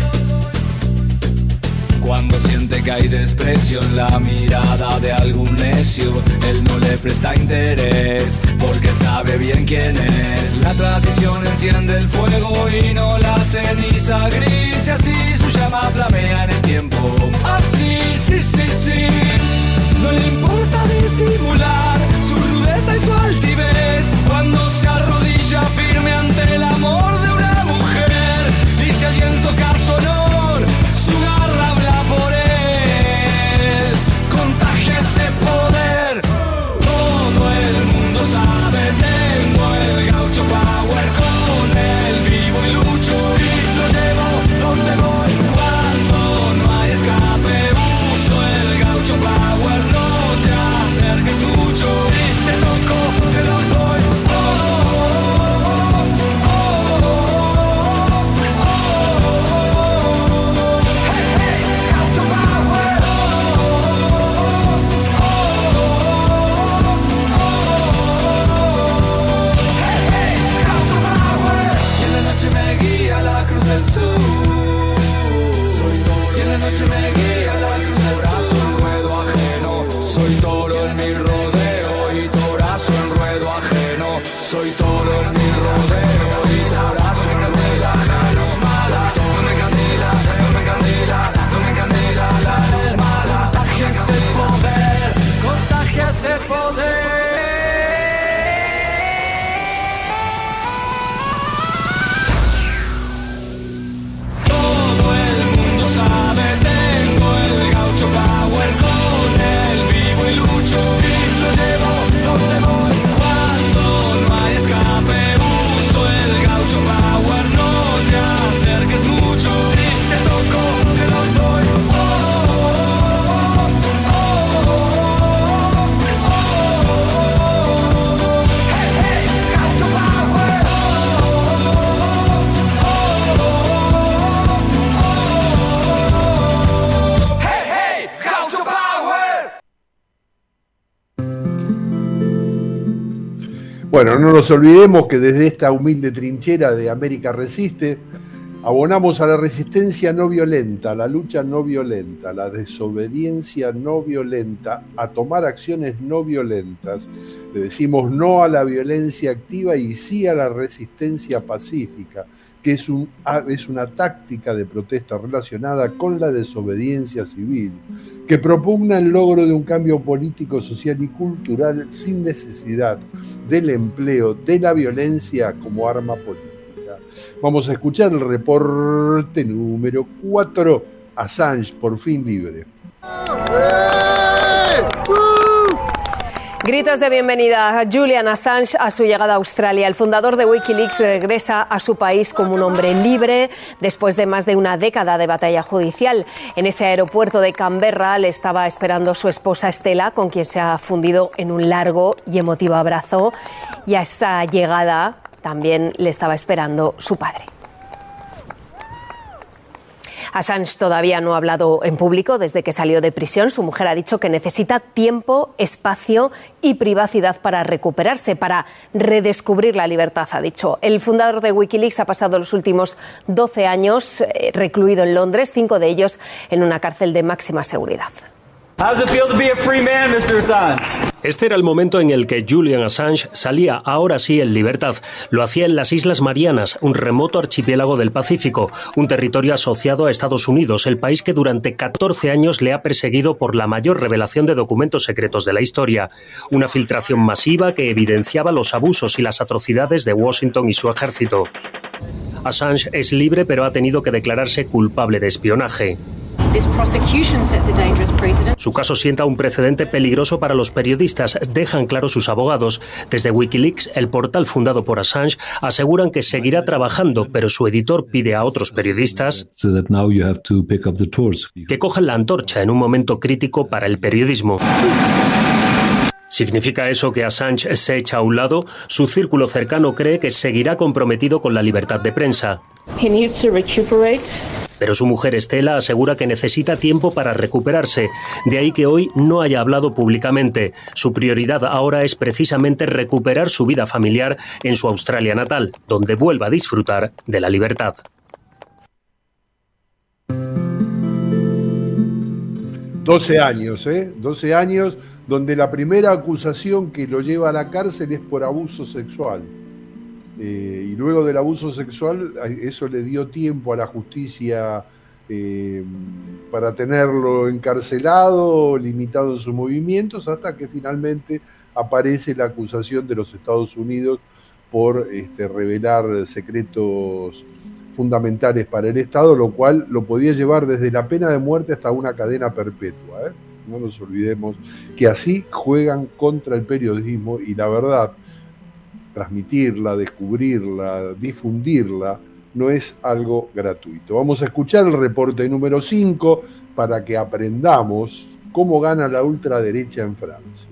Cuando siente que hay desprecio en la mirada de algún necio, él no le presta interés, porque sabe bien quién es. La tradición enciende el fuego y no la ceniza gris, y así su llama flamea en el tiempo. Así, sí, sí, sí. No le importa disimular su rudeza y su altivez, cuando se arrodilla firme ante el amor de una mujer, y si alguien toca su honor, su garra habla por él, contagia ese poder. Todo el mundo sabe, tengo el gaucho power, con él vivo y lucho, y lo llevo donde voy. Cuando no hay escape, uso el gaucho power, no te acerques mucho, si te toco, te lo doy. Oh, oh, oh, oh, oh. Hey, hey, gaucho power. Y en la noche me guía la cruz del sur. Soy toro. Y en la noche me guía la cruz del sur. En ruedo ajeno. Soy toro en mi rodeo y torazo en ruedo ajeno. Soy toro en mi rodeo y torazo en ruedo ajeno. La luz mala no me candila, no me candila, no me candila la luz mala. Contagia ese poder, contagia ese poder. Todo el mundo sabe, tengo el gaucho power, con él vivo y lucho, y lo llevo donde voy. Cuando no hay escape, uso el gaucho power, no te acerques mucho, si te toco, te lo doy. Oh, oh, oh, oh, oh, oh. Hey, hey, gaucho power. Oh, oh, oh, oh. Hey, hey, gaucho power. Bueno, no nos olvidemos que desde esta humilde trinchera de América Resiste, abonamos a la resistencia no violenta, a la lucha no violenta, a la desobediencia no violenta, a tomar acciones no violentas. Le decimos no a la violencia activa y sí a la resistencia pacífica, que es, un, es una táctica de protesta relacionada con la desobediencia civil, que propugna el logro de un cambio político, social y cultural sin necesidad del empleo de la violencia como arma política. Vamos a escuchar el reporte número cuatro, Assange por fin libre. Gritos de bienvenida a Julian Assange a su llegada a Australia. El fundador de Wikileaks regresa a su país como un hombre libre después de más de una década de batalla judicial. En ese aeropuerto de Canberra le estaba esperando su esposa Estela, con quien se ha fundido en un largo y emotivo abrazo. Y a esa llegada también le estaba esperando su padre. Assange todavía no ha hablado en público desde que salió de prisión. Su mujer ha dicho que necesita tiempo, espacio y privacidad para recuperarse, para redescubrir la libertad, ha dicho. El fundador de Wikileaks ha pasado los últimos doce años eh, recluido en Londres, cinco de ellos en una cárcel de máxima seguridad. Este era el momento en el que Julian Assange salía ahora sí en libertad. Lo hacía en las Islas Marianas, un remoto archipiélago del Pacífico, un territorio asociado a Estados Unidos, el país que durante catorce años le ha perseguido por la mayor revelación de documentos secretos de la historia. Una filtración masiva que evidenciaba los abusos y las atrocidades de Washington y su ejército. Assange es libre, pero ha tenido que declararse culpable de espionaje. Su caso sienta un precedente peligroso para los periodistas, dejan claro sus abogados. Desde Wikileaks, el portal fundado por Assange, aseguran que seguirá trabajando, pero su editor pide a otros periodistas que cojan la antorcha en un momento crítico para el periodismo. ¿Significa eso que Assange se echa a un lado? Su círculo cercano cree que seguirá comprometido con la libertad de prensa. Pero su mujer Estela asegura que necesita tiempo para recuperarse. De ahí que hoy no haya hablado públicamente. Su prioridad ahora es precisamente recuperar su vida familiar en su Australia natal, donde vuelva a disfrutar de la libertad. doce años, ¿eh? doce años donde la primera acusación que lo lleva a la cárcel es por abuso sexual. Eh, y luego del abuso sexual, eso le dio tiempo a la justicia eh, para tenerlo encarcelado, limitado en sus movimientos, hasta que finalmente aparece la acusación de los Estados Unidos por este, revelar secretos fundamentales para el Estado, lo cual lo podía llevar desde la pena de muerte hasta una cadena perpetua, ¿eh? No nos olvidemos que así juegan contra el periodismo y la verdad, transmitirla, descubrirla, difundirla, no es algo gratuito. Vamos a escuchar el reporte número cinco para que aprendamos cómo gana la ultraderecha en Francia.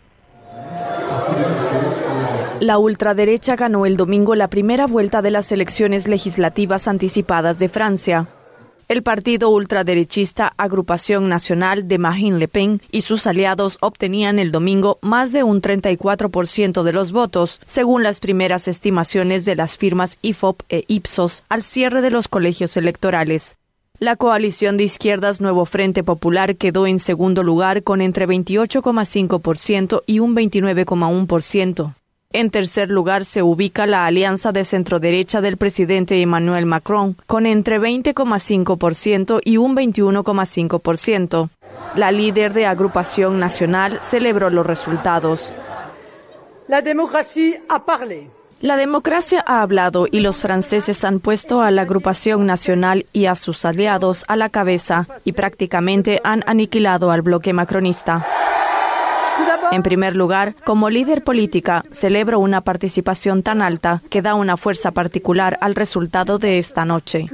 La ultraderecha ganó el domingo la primera vuelta de las elecciones legislativas anticipadas de Francia. El partido ultraderechista Agrupación Nacional de Marine Le Pen y sus aliados obtenían el domingo más de un treinta y cuatro por ciento de los votos, según las primeras estimaciones de las firmas I F O P e Ipsos al cierre de los colegios electorales. La coalición de izquierdas Nuevo Frente Popular quedó en segundo lugar con entre veintiocho coma cinco por ciento y un veintinueve coma uno por ciento. En tercer lugar se ubica la alianza de centroderecha del presidente Emmanuel Macron, con entre veinte coma cinco por ciento y un veintiuno coma cinco por ciento. La líder de Agrupación Nacional celebró los resultados. La democracia ha parlé. La democracia ha hablado y los franceses han puesto a la Agrupación Nacional y a sus aliados a la cabeza y prácticamente han aniquilado al bloque macronista. En primer lugar, como líder política, celebro una participación tan alta que da una fuerza particular al resultado de esta noche.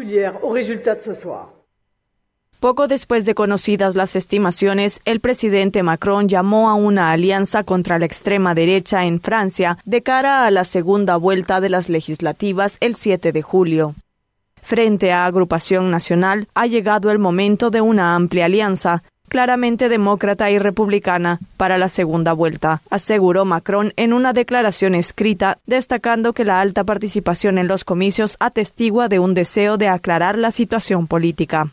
Poco después de conocidas las estimaciones, el presidente Macron llamó a una alianza contra la extrema derecha en Francia de cara a la segunda vuelta de las legislativas el siete de julio. Frente a Agrupación Nacional, ha llegado el momento de una amplia alianza, claramente demócrata y republicana, para la segunda vuelta, aseguró Macron en una declaración escrita, destacando que la alta participación en los comicios atestigua de un deseo de aclarar la situación política.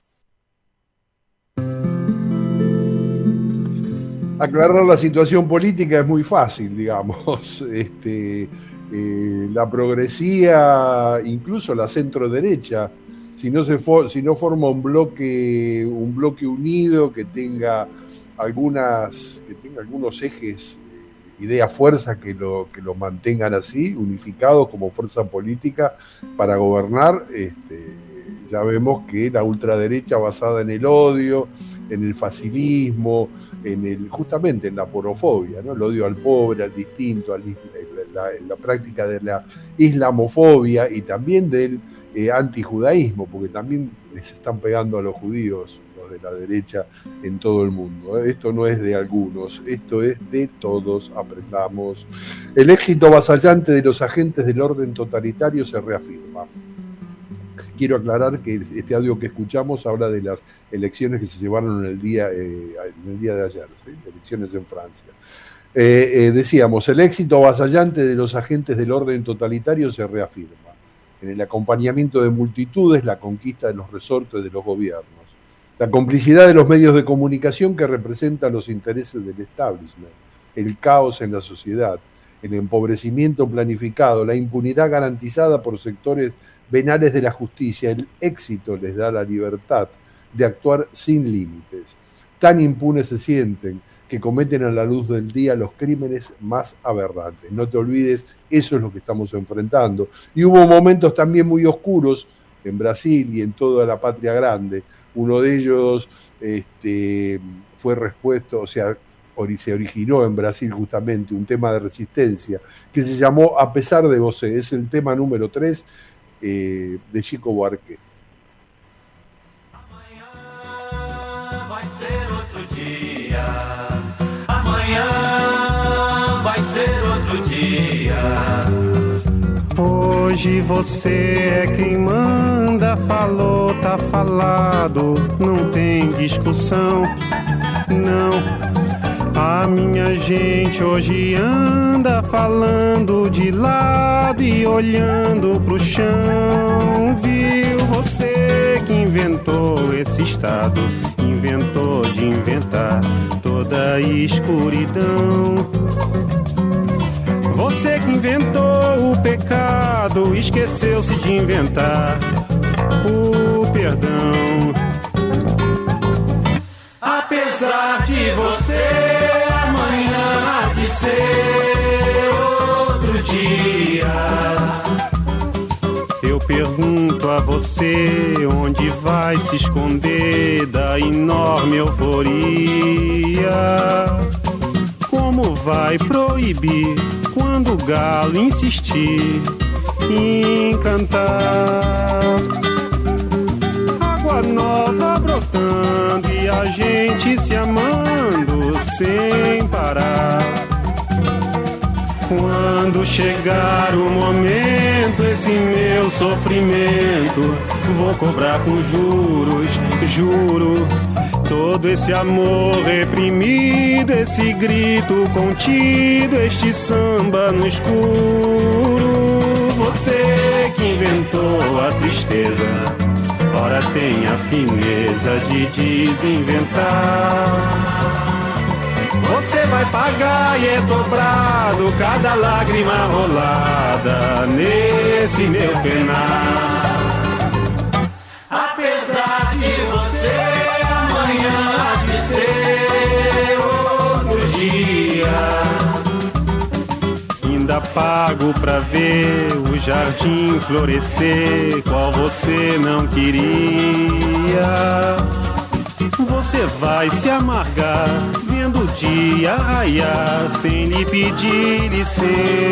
Aclarar la situación política es muy fácil, digamos. Este, eh, la progresía, incluso la centro-derecha, Si no, se for, si no forma un bloque, un bloque unido que tenga algunas, que tenga algunos ejes, idea, fuerza que lo, que lo mantengan así, unificados como fuerza política para gobernar, este, ya vemos que la ultraderecha basada en el odio, en el facilismo, en el, justamente en la porofobia, ¿no? El odio al pobre, al distinto, al, la, la práctica de la islamofobia y también del Eh, antijudaísmo, porque también les están pegando a los judíos, los de la derecha, en todo el mundo. ¿eh? Esto no es de algunos, esto es de todos, aprendamos. El éxito avasallante de los agentes del orden totalitario se reafirma. quiero aclarar que este audio que escuchamos habla de las elecciones que se llevaron en el día, eh, en el día de ayer, ¿sí? Elecciones en Francia. Eh, eh, decíamos, el éxito avasallante de los agentes del orden totalitario se reafirma en el acompañamiento de multitudes, la conquista de los resortes de los gobiernos, la complicidad de los medios de comunicación que representan los intereses del establishment, el caos en la sociedad, el empobrecimiento planificado, la impunidad garantizada por sectores venales de la justicia. El éxito les da la libertad de actuar sin límites. Tan impunes se sienten que cometen a la luz del día los crímenes más aberrantes. No te olvides, eso es lo que estamos enfrentando. Y hubo momentos también muy oscuros en Brasil y en toda la patria grande. Uno de ellos este, fue respuesta, o sea, se originó en Brasil justamente un tema de resistencia que se llamó A pesar de Você. Es el tema número tres eh, de Chico Buarque. Vai ser outro dia, amanhã vai ser outro dia. Hoje você é quem manda, falou, tá falado, não tem discussão, não. A minha gente hoje anda falando de lado e olhando pro chão. Viu você que inventou esse estado, inventou de inventar toda a escuridão. Você que inventou o pecado, esqueceu-se de inventar o perdão. Apesar de você, amanhã há de ser outro dia. Eu pergunto a você onde vai se esconder da enorme euforia. Como vai proibir quando o galo insistir em cantar? Água nova brotando e a gente se amando sem parar. Quando chegar o momento, esse meu sofrimento vou cobrar com juros, juro. Todo esse amor reprimido, esse grito contido, este samba no escuro. Você que inventou a tristeza, ora tem a fineza de desinventar. Você vai pagar e é dobrado cada lágrima rolada nesse meu penar. Apesar de você, amanhã há de ser outro dia. Ainda pago pra ver o jardim florescer, qual você não queria. Você vai se amargar vendo o dia raiar sem lhe pedir licença.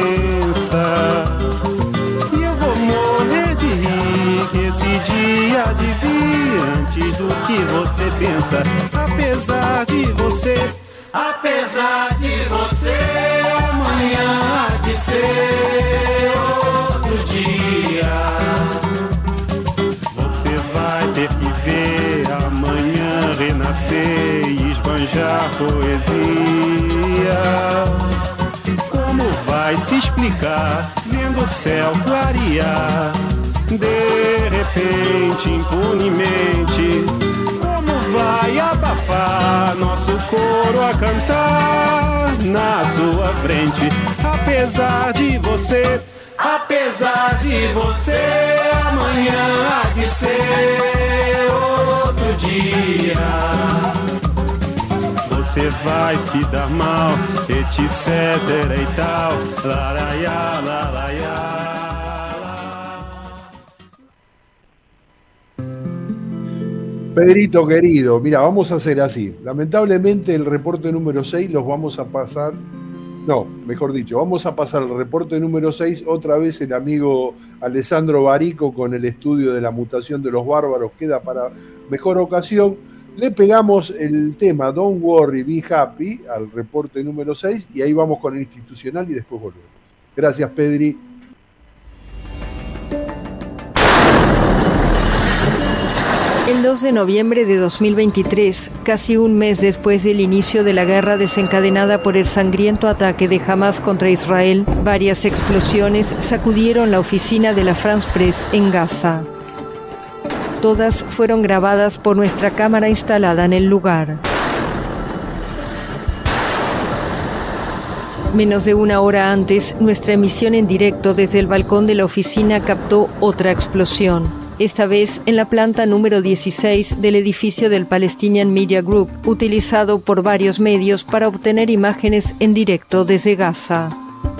E eu vou morrer de rir que esse dia há de vir antes do que você pensa. Apesar de você, apesar de você, amanhã há de ser outro dia. Você vai ter que ver amanhã renascer e esbanjar poesia. Como vai se explicar vendo o céu clarear de repente, impunemente? Como vai abafar nosso coro a cantar na sua frente? Apesar de você, apesar de você, amanhã há de ser outro dia. Você vai se dar mal, etc e tal, laraiá, laraiá. Pedrito querido, mira, vamos a hacer así. Lamentablemente el reporte número seis los vamos a pasar, no, mejor dicho, vamos a pasar el reporte número seis, otra vez el amigo Alessandro Barico con el estudio de la mutación de los bárbaros, queda para mejor ocasión. Le pegamos el tema Don't Worry, Be Happy al reporte número seis y ahí vamos con el institucional y después volvemos. Gracias, Pedri. El dos de noviembre de dos mil veintitrés, casi un mes después del inicio de la guerra desencadenada por el sangriento ataque de Hamas contra Israel, varias explosiones sacudieron la oficina de la France Press en Gaza. Todas fueron grabadas por nuestra cámara instalada en el lugar. Menos de una hora antes, nuestra emisión en directo desde el balcón de la oficina captó otra explosión. Esta vez en la planta número dieciséis del edificio del Palestinian Media Group, utilizado por varios medios para obtener imágenes en directo desde Gaza.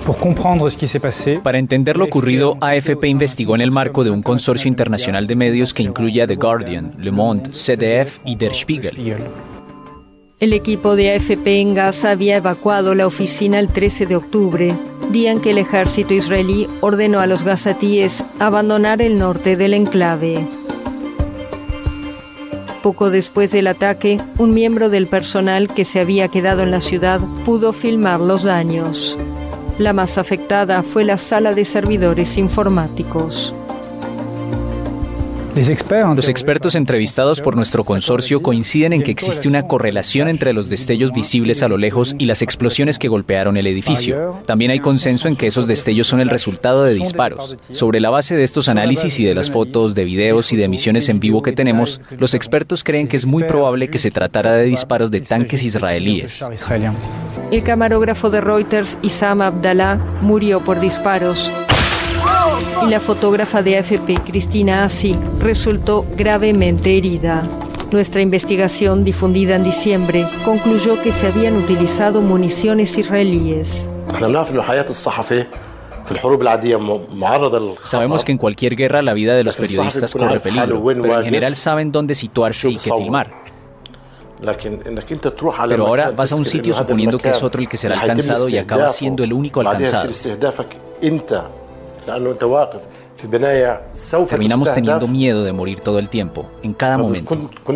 Para entender lo ocurrido, A F P investigó en el marco de un consorcio internacional de medios que incluye a The Guardian, Le Monde, C D F y Der Spiegel. El equipo de A F P en Gaza había evacuado la oficina el trece de octubre, día en que el ejército israelí ordenó a los gazatíes abandonar el norte del enclave. Poco después del ataque, un miembro del personal que se había quedado en la ciudad pudo filmar los daños. La más afectada fue la sala de servidores informáticos. Los expertos entrevistados por nuestro consorcio coinciden en que existe una correlación entre los destellos visibles a lo lejos y las explosiones que golpearon el edificio. También hay consenso en que esos destellos son el resultado de disparos. Sobre la base de estos análisis y de las fotos, de videos y de emisiones en vivo que tenemos, los expertos creen que es muy probable que se tratara de disparos de tanques israelíes. El camarógrafo de Reuters, Issam Abdallah, murió por disparos. Y la fotógrafa de A F P, Cristina Assi, resultó gravemente herida. Nuestra investigación, difundida en diciembre, concluyó que se habían utilizado municiones israelíes. Sabemos que en cualquier guerra la vida de los periodistas corre peligro, pero en general saben dónde situarse y qué filmar. Pero ahora vas a un sitio suponiendo que es otro el que será alcanzado y acaba siendo el único alcanzado. Terminamos teniendo miedo de morir todo el tiempo, en cada momento.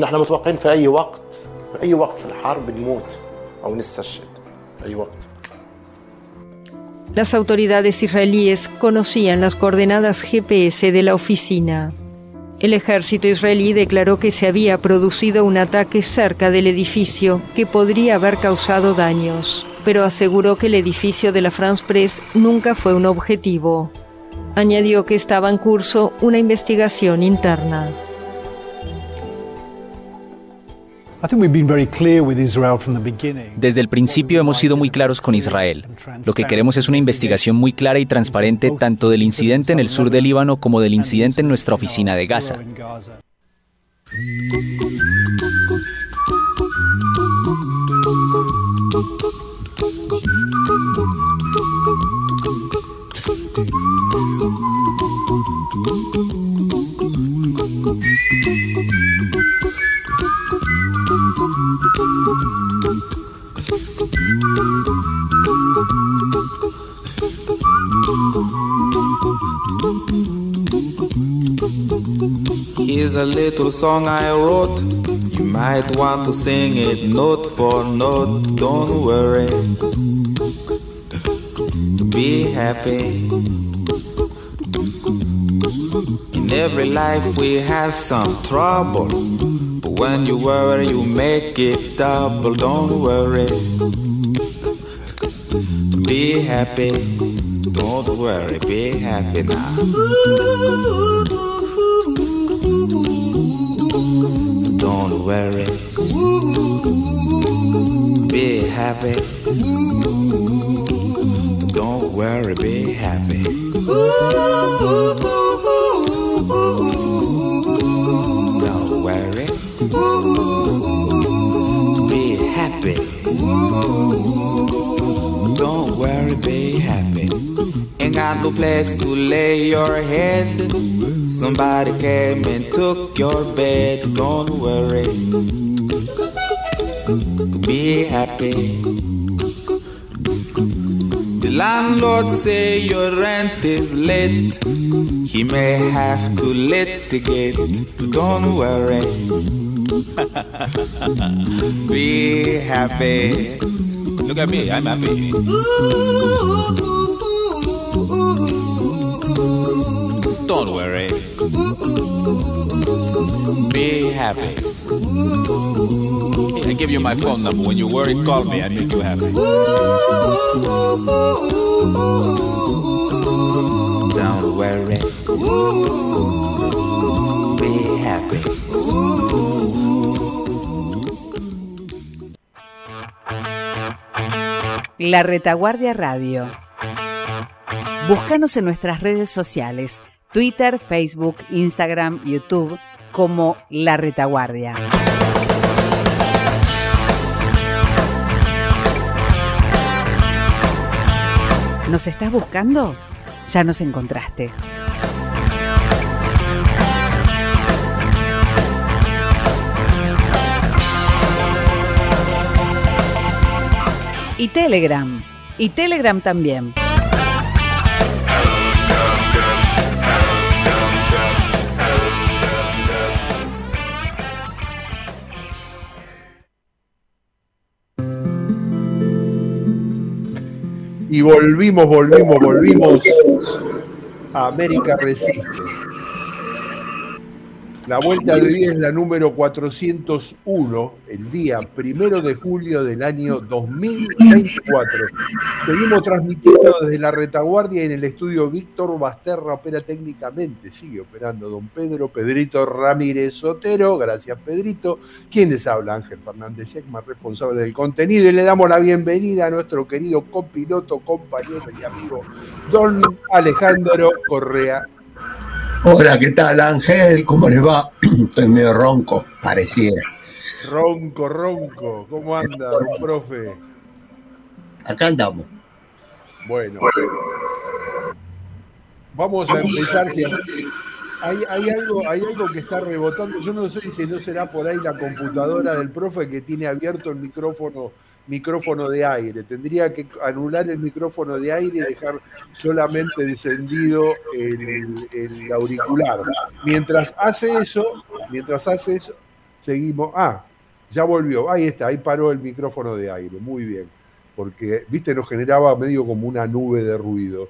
Las autoridades israelíes conocían las coordenadas G P S de la oficina. El ejército israelí declaró que se había producido un ataque cerca del edificio que podría haber causado daños, pero aseguró que el edificio de la France Press nunca fue un objetivo. Añadió que estaba en curso una investigación interna. Desde el principio hemos sido muy claros con Israel. Lo que queremos es una investigación muy clara y transparente tanto del incidente en el sur del Líbano como del incidente en nuestra oficina de Gaza. Here's a little song I wrote. You might want to sing it note for note. Don't worry. Be happy. In every life we have some trouble, but when you worry you make it double. Don't worry. Be happy. Don't worry. Be happy now. Don't worry. Be happy. Don't worry, be happy. Don't worry. Be happy. Don't worry, be happy. Ain't got no place to lay your head. Somebody came and took your bed. Don't worry. Be happy. The landlord say your rent is late. He may have to litigate. Don't worry. Be happy. Look at me, I'm happy. Don't worry. Be happy. I give you my phone number. When you worry, call me. I make you happy. Don't worry. Be happy. La Retaguardia Radio. Búscanos en nuestras redes sociales, Twitter, Facebook, Instagram, YouTube, como La Retaguardia. ¿Nos estás buscando? Ya nos encontraste. Y Telegram. Y Telegram también. Y volvimos, volvimos, volvimos a América Resiste. La vuelta de hoy es la número cuatrocientos uno, el día primero de julio del año dos mil veinticuatro. Seguimos transmitiendo desde la Retaguardia en el estudio Víctor Basterra, opera técnicamente, sigue operando don Pedro Pedrito Ramírez Sotero, gracias Pedrito. ¿Quién les habla? Ángel Fernández Yecma, responsable del contenido, y le damos la bienvenida a nuestro querido copiloto, compañero y amigo, don Alejandro Correa. Hola, ¿qué tal, Ángel? ¿Cómo les va? Estoy medio ronco, pareciera. Ronco, ronco. ¿Cómo anda, don profe? Acá andamos. Bueno, vamos a empezar. Si hay, hay, algo, hay algo que está rebotando. Yo no sé si no será por ahí la computadora del profe que tiene abierto el micrófono micrófono de aire. Tendría que anular el micrófono de aire y dejar solamente encendido el, el auricular. Mientras hace eso, mientras hace eso, seguimos. Ah, ya volvió. Ahí está, ahí paró el micrófono de aire. Muy bien. Porque, viste, nos generaba medio como una nube de ruido.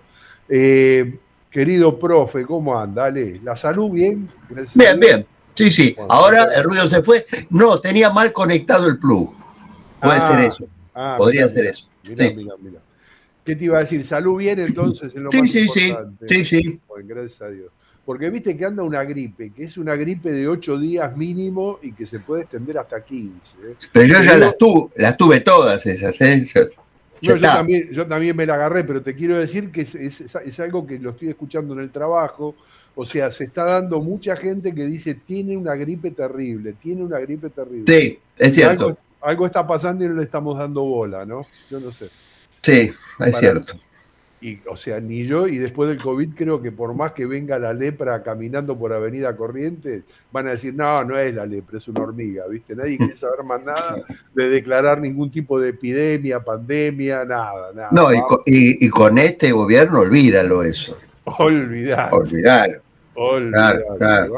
Eh, querido profe, ¿cómo anda? Dale, ¿la salud bien? Bien, bien. Sí, sí. Bueno, Ahora el ruido se fue. No, tenía mal conectado el plug. Puede ah, ser eso. Ah, Podría mirá, ser eso. Mirá, sí. mirá, mirá. ¿Qué te iba a decir? ¿Salud bien entonces? En lo sí, más sí, importante. sí, sí, sí. Bueno, gracias a Dios. Porque viste que anda una gripe, que es una gripe de ocho días mínimo y que se puede extender hasta quince. ¿eh? Pero yo ya las tuve, las tuve todas esas, ¿eh? Yo, no, yo, también, yo también me la agarré, pero te quiero decir que es, es, es algo que lo estoy escuchando en el trabajo. O sea, se está dando mucha gente que dice, tiene una gripe terrible, tiene una gripe terrible. Sí, es cierto. Algo, algo está pasando y no le estamos dando bola, ¿no? Yo no sé. Sí, es Para, cierto. Y, o sea, ni yo, y después del COVID creo que por más que venga la lepra caminando por Avenida Corrientes, van a decir, no, no es la lepra, es una hormiga, ¿viste? Nadie quiere saber más nada de declarar ningún tipo de epidemia, pandemia, nada, nada. No, y con, y, y con este gobierno, olvídalo eso. Olvidalo. Olvidalo. Olvidalo. Claro, claro.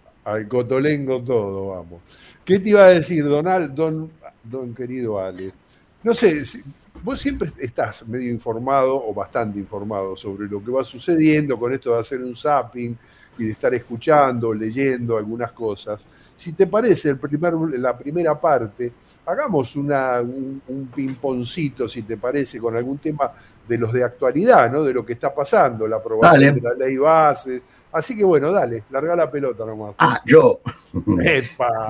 Al cotolengo todo, vamos. ¿Qué te iba a decir, don, Al, don, don querido Ale? No sé, si, vos siempre estás medio informado o bastante informado sobre lo que va sucediendo con esto de hacer un zapping y de estar escuchando, leyendo algunas cosas. Si te parece, el primer, la primera parte, hagamos una, un, un pimponcito, si te parece, con algún tema de los de actualidad, ¿no? De lo que está pasando, la aprobación dale. de la ley bases. Así que bueno, dale, larga la pelota nomás. Ah, yo. ¡Epa!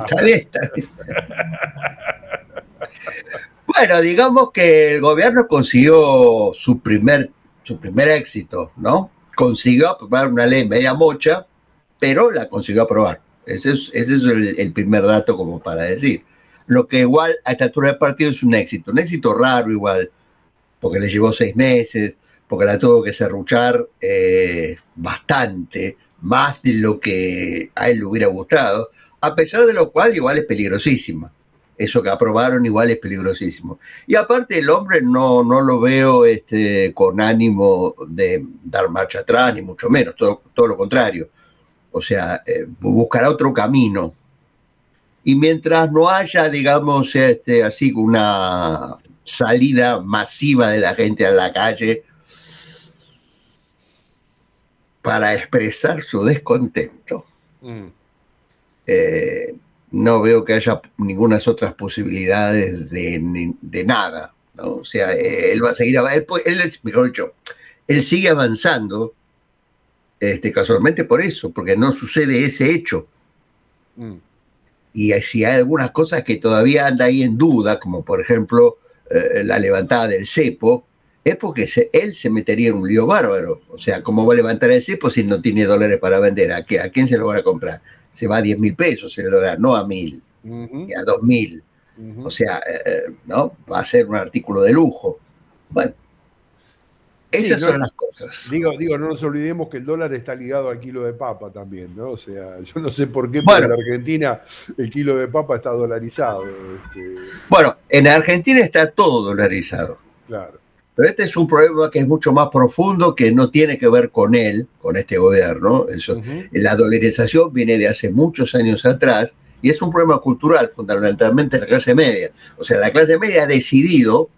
Bueno, digamos que el gobierno consiguió su primer, su primer éxito, ¿no? Consiguió aprobar una ley media mocha, pero la consiguió aprobar. Ese es, ese es el, el primer dato como para decir. Lo que igual a esta altura del partido es un éxito, un éxito raro igual, porque le llevó seis meses, porque la tuvo que serruchar eh, bastante, más de lo que a él le hubiera gustado, a pesar de lo cual igual es peligrosísima. Eso que aprobaron igual es peligrosísimo. Y aparte el hombre no, no lo veo este, con ánimo de dar marcha atrás, ni mucho menos, todo, todo lo contrario. O sea, eh, buscará otro camino. Y mientras no haya, digamos, este, así una salida masiva de la gente a la calle para expresar su descontento, mm. eh, no veo que haya ninguna otras posibilidades de, de nada, ¿no? O sea, él va a seguir, él, él es, mejor dicho, él sigue avanzando, este, casualmente por eso, porque no sucede ese hecho. Mm. Y si hay algunas cosas que todavía anda ahí en duda, como por ejemplo eh, la levantada del cepo, es porque se, él se metería en un lío bárbaro. O sea, ¿cómo va a levantar el cepo si no tiene dólares para vender? ¿A, qué, a quién se lo van a comprar? Se va a diez mil pesos el dólar, no a mil, uh-huh. ni a dos mil. Uh-huh. O sea, eh, ¿no? Va a ser un artículo de lujo. Bueno, esas sí, no, son las cosas. Digo, digo, no nos olvidemos que el dólar está ligado al kilo de papa también, ¿no? O sea, yo no sé por qué, bueno, pero en Argentina el kilo de papa está dolarizado. Este... Bueno, en Argentina está todo dolarizado. Claro. Pero este es un problema que es mucho más profundo, que no tiene que ver con él, con este gobierno. Eso, uh-huh. La dolarización viene de hace muchos años atrás y es un problema cultural, fundamentalmente de la clase media. O sea, la clase media ha decidido,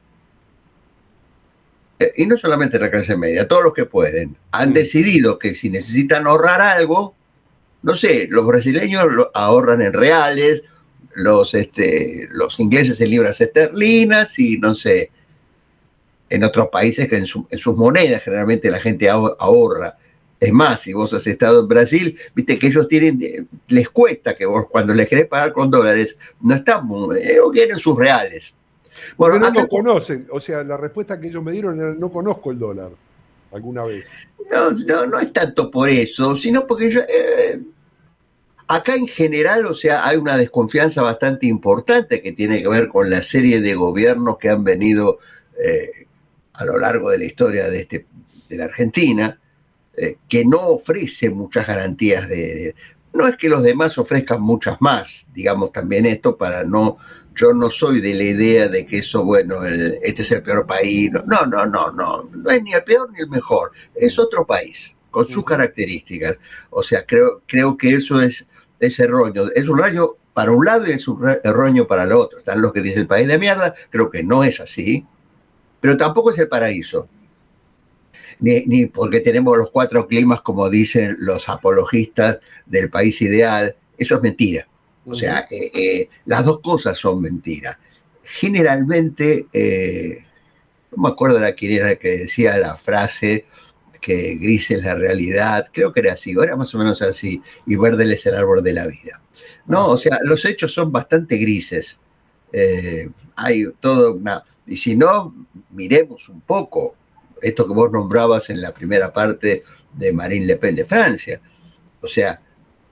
eh, y no solamente la clase media, todos los que pueden, han uh-huh. decidido que si necesitan ahorrar algo, no sé, los brasileños lo ahorran en reales, los, este, los ingleses en libras esterlinas y no sé, en otros países que en, su, en sus monedas generalmente la gente ahorra. Es más, si vos has estado en Brasil, viste que ellos tienen, les cuesta que vos cuando les querés pagar con dólares, no están, ellos quieren sus reales. Bueno, no lo conocen, o sea, la respuesta que ellos me dieron era no conozco el dólar, alguna vez. No, no, no es tanto por eso, sino porque yo, eh, acá en general, o sea, hay una desconfianza bastante importante que tiene que ver con la serie de gobiernos que han venido eh, a lo largo de la historia de, este, de la Argentina, eh, que no ofrece muchas garantías de, de... No es que los demás ofrezcan muchas más, digamos también esto para no... Yo no soy de la idea de que eso, bueno, el, este es el peor país. No, no, no, no. No es ni el peor ni el mejor. Es otro país, con sus características. O sea, creo, creo que eso es, es erróneo. Es un rayo para un lado y es un erróneo para el otro. Están los que dicen país de mierda. Creo que no es así. Pero tampoco es el paraíso, ni, ni porque tenemos los cuatro climas, como dicen los apologistas del país ideal. Eso es mentira. O sea, eh, eh, las dos cosas son mentiras. Generalmente, eh, no me acuerdo de quién era que decía la frase que gris es la realidad, creo que era así, era más o menos así, y verde es el árbol de la vida. No, o sea, los hechos son bastante grises. Eh, hay todo una... Y si no, miremos un poco esto que vos nombrabas en la primera parte de Marine Le Pen de Francia. O sea,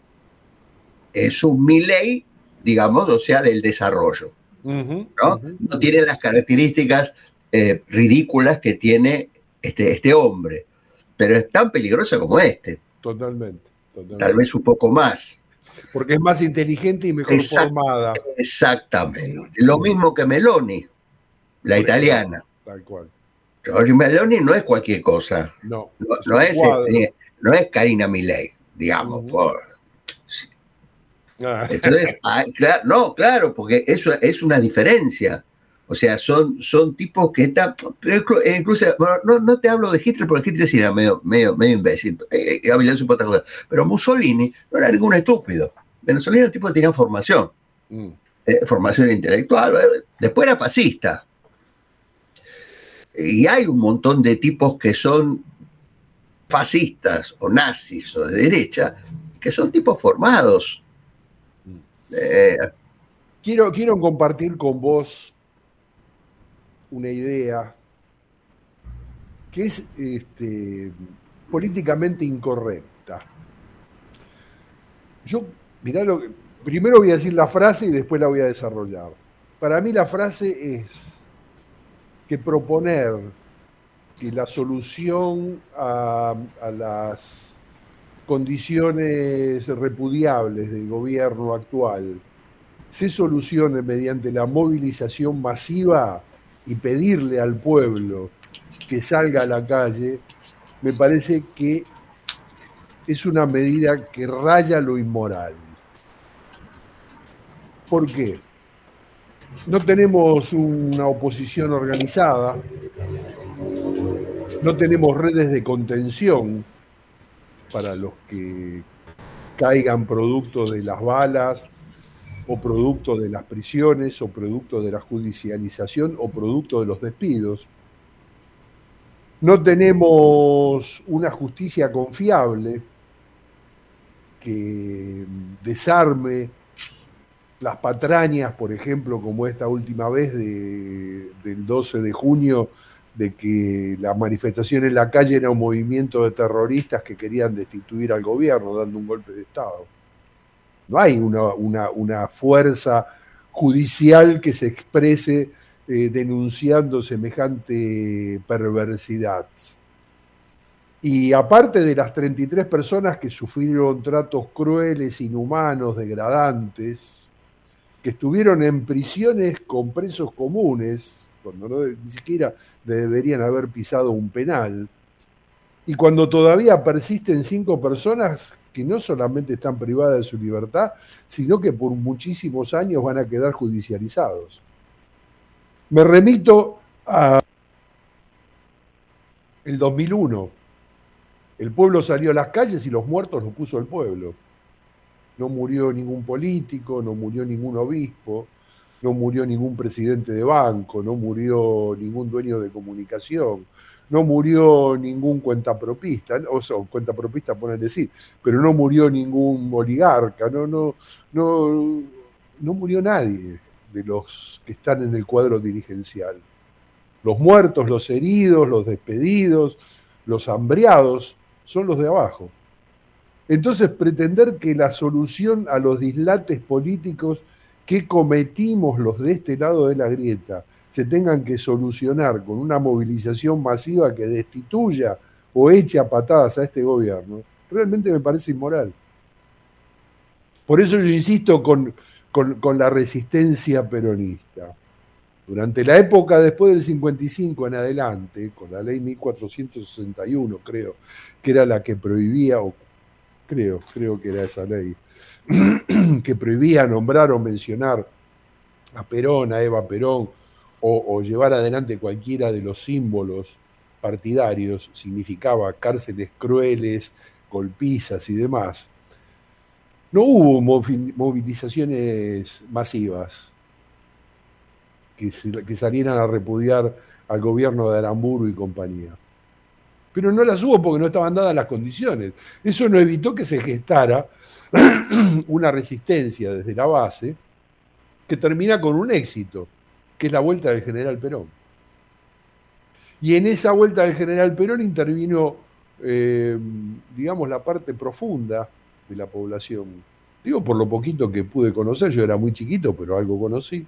es un Milei, digamos, o sea, del desarrollo. Uh-huh, ¿no? Uh-huh. No tiene las características eh, ridículas que tiene este, este hombre, pero es tan peligrosa como este. Totalmente, totalmente. Tal vez un poco más. Porque es más inteligente y mejor Exact- formada. Exactamente. Lo mismo que Meloni, la Por italiana. Ejemplo, tal cual. Giorgia Meloni no es cualquier cosa. No. No, no, es, este, no es Karina Milei, digamos. Uh-huh. Por, ah. Entonces, ah, claro, no, claro, porque eso es una diferencia. O sea, son, son tipos que están... Incluso, bueno, no, no te hablo de Hitler, porque Hitler sí era medio, medio, medio imbécil. Eh, eh, otra cosa. Pero Mussolini no era ningún estúpido. Mussolini era un tipo que tenía formación. Mm. Eh, formación intelectual. Después era fascista. Y hay un montón de tipos que son fascistas o nazis o de derecha, que son tipos formados. Eh, quiero, quiero compartir con vos una idea que es este, políticamente incorrecta. Yo, mirá lo que, primero voy a decir la frase y después la voy a desarrollar. Para mí la frase es que proponer que la solución a, a las condiciones repudiables del gobierno actual se solucione mediante la movilización masiva y pedirle al pueblo que salga a la calle, me parece que es una medida que raya lo inmoral. ¿Por qué? No tenemos una oposición organizada, no tenemos redes de contención para los que caigan producto de las balas o producto de las prisiones, o producto de la judicialización, o producto de los despidos. No tenemos una justicia confiable que desarme las patrañas, por ejemplo, como esta última vez de, del doce de junio, de que la manifestación en la calle era un movimiento de terroristas que querían destituir al gobierno dando un golpe de Estado. No hay una, una, una fuerza judicial que se exprese eh, denunciando semejante perversidad. Y aparte de las treinta y tres personas que sufrieron tratos crueles, inhumanos, degradantes, que estuvieron en prisiones con presos comunes, cuando no, ni siquiera deberían haber pisado un penal, y cuando todavía persisten cinco personas que no solamente están privadas de su libertad, sino que por muchísimos años van a quedar judicializados. Me remito a el dos mil uno. El pueblo salió a las calles y los muertos los puso el pueblo. No murió ningún político, no murió ningún obispo, no murió ningún presidente de banco, no murió ningún dueño de comunicación, no murió ningún cuentapropista, o sea, cuentapropista ponen decir, pero no murió ningún oligarca, no, no, no, no murió nadie de los que están en el cuadro dirigencial. Los muertos, los heridos, los despedidos, los hambriados, son los de abajo. Entonces, pretender que la solución a los dislates políticos que cometimos los de este lado de la grieta se tengan que solucionar con una movilización masiva que destituya o eche a patadas a este gobierno, realmente me parece inmoral. Por eso yo insisto con, con, con la resistencia peronista. Durante la época después del cincuenta y cinco en adelante, con la ley mil cuatrocientos sesenta y uno, creo, que era la que prohibía, o creo, creo que era esa ley, que prohibía nombrar o mencionar a Perón, a Eva Perón, o, o llevar adelante cualquiera de los símbolos partidarios, significaba cárceles crueles, golpizas y demás. No hubo movilizaciones masivas que, que salieran a repudiar al gobierno de Aramburu y compañía. Pero no las hubo porque no estaban dadas las condiciones. Eso no evitó que se gestara una resistencia desde la base que termina con un éxito, que es la vuelta del general Perón. Y en esa vuelta del general Perón intervino, eh, digamos, la parte profunda de la población. Digo, por lo poquito que pude conocer, yo era muy chiquito, pero algo conocí.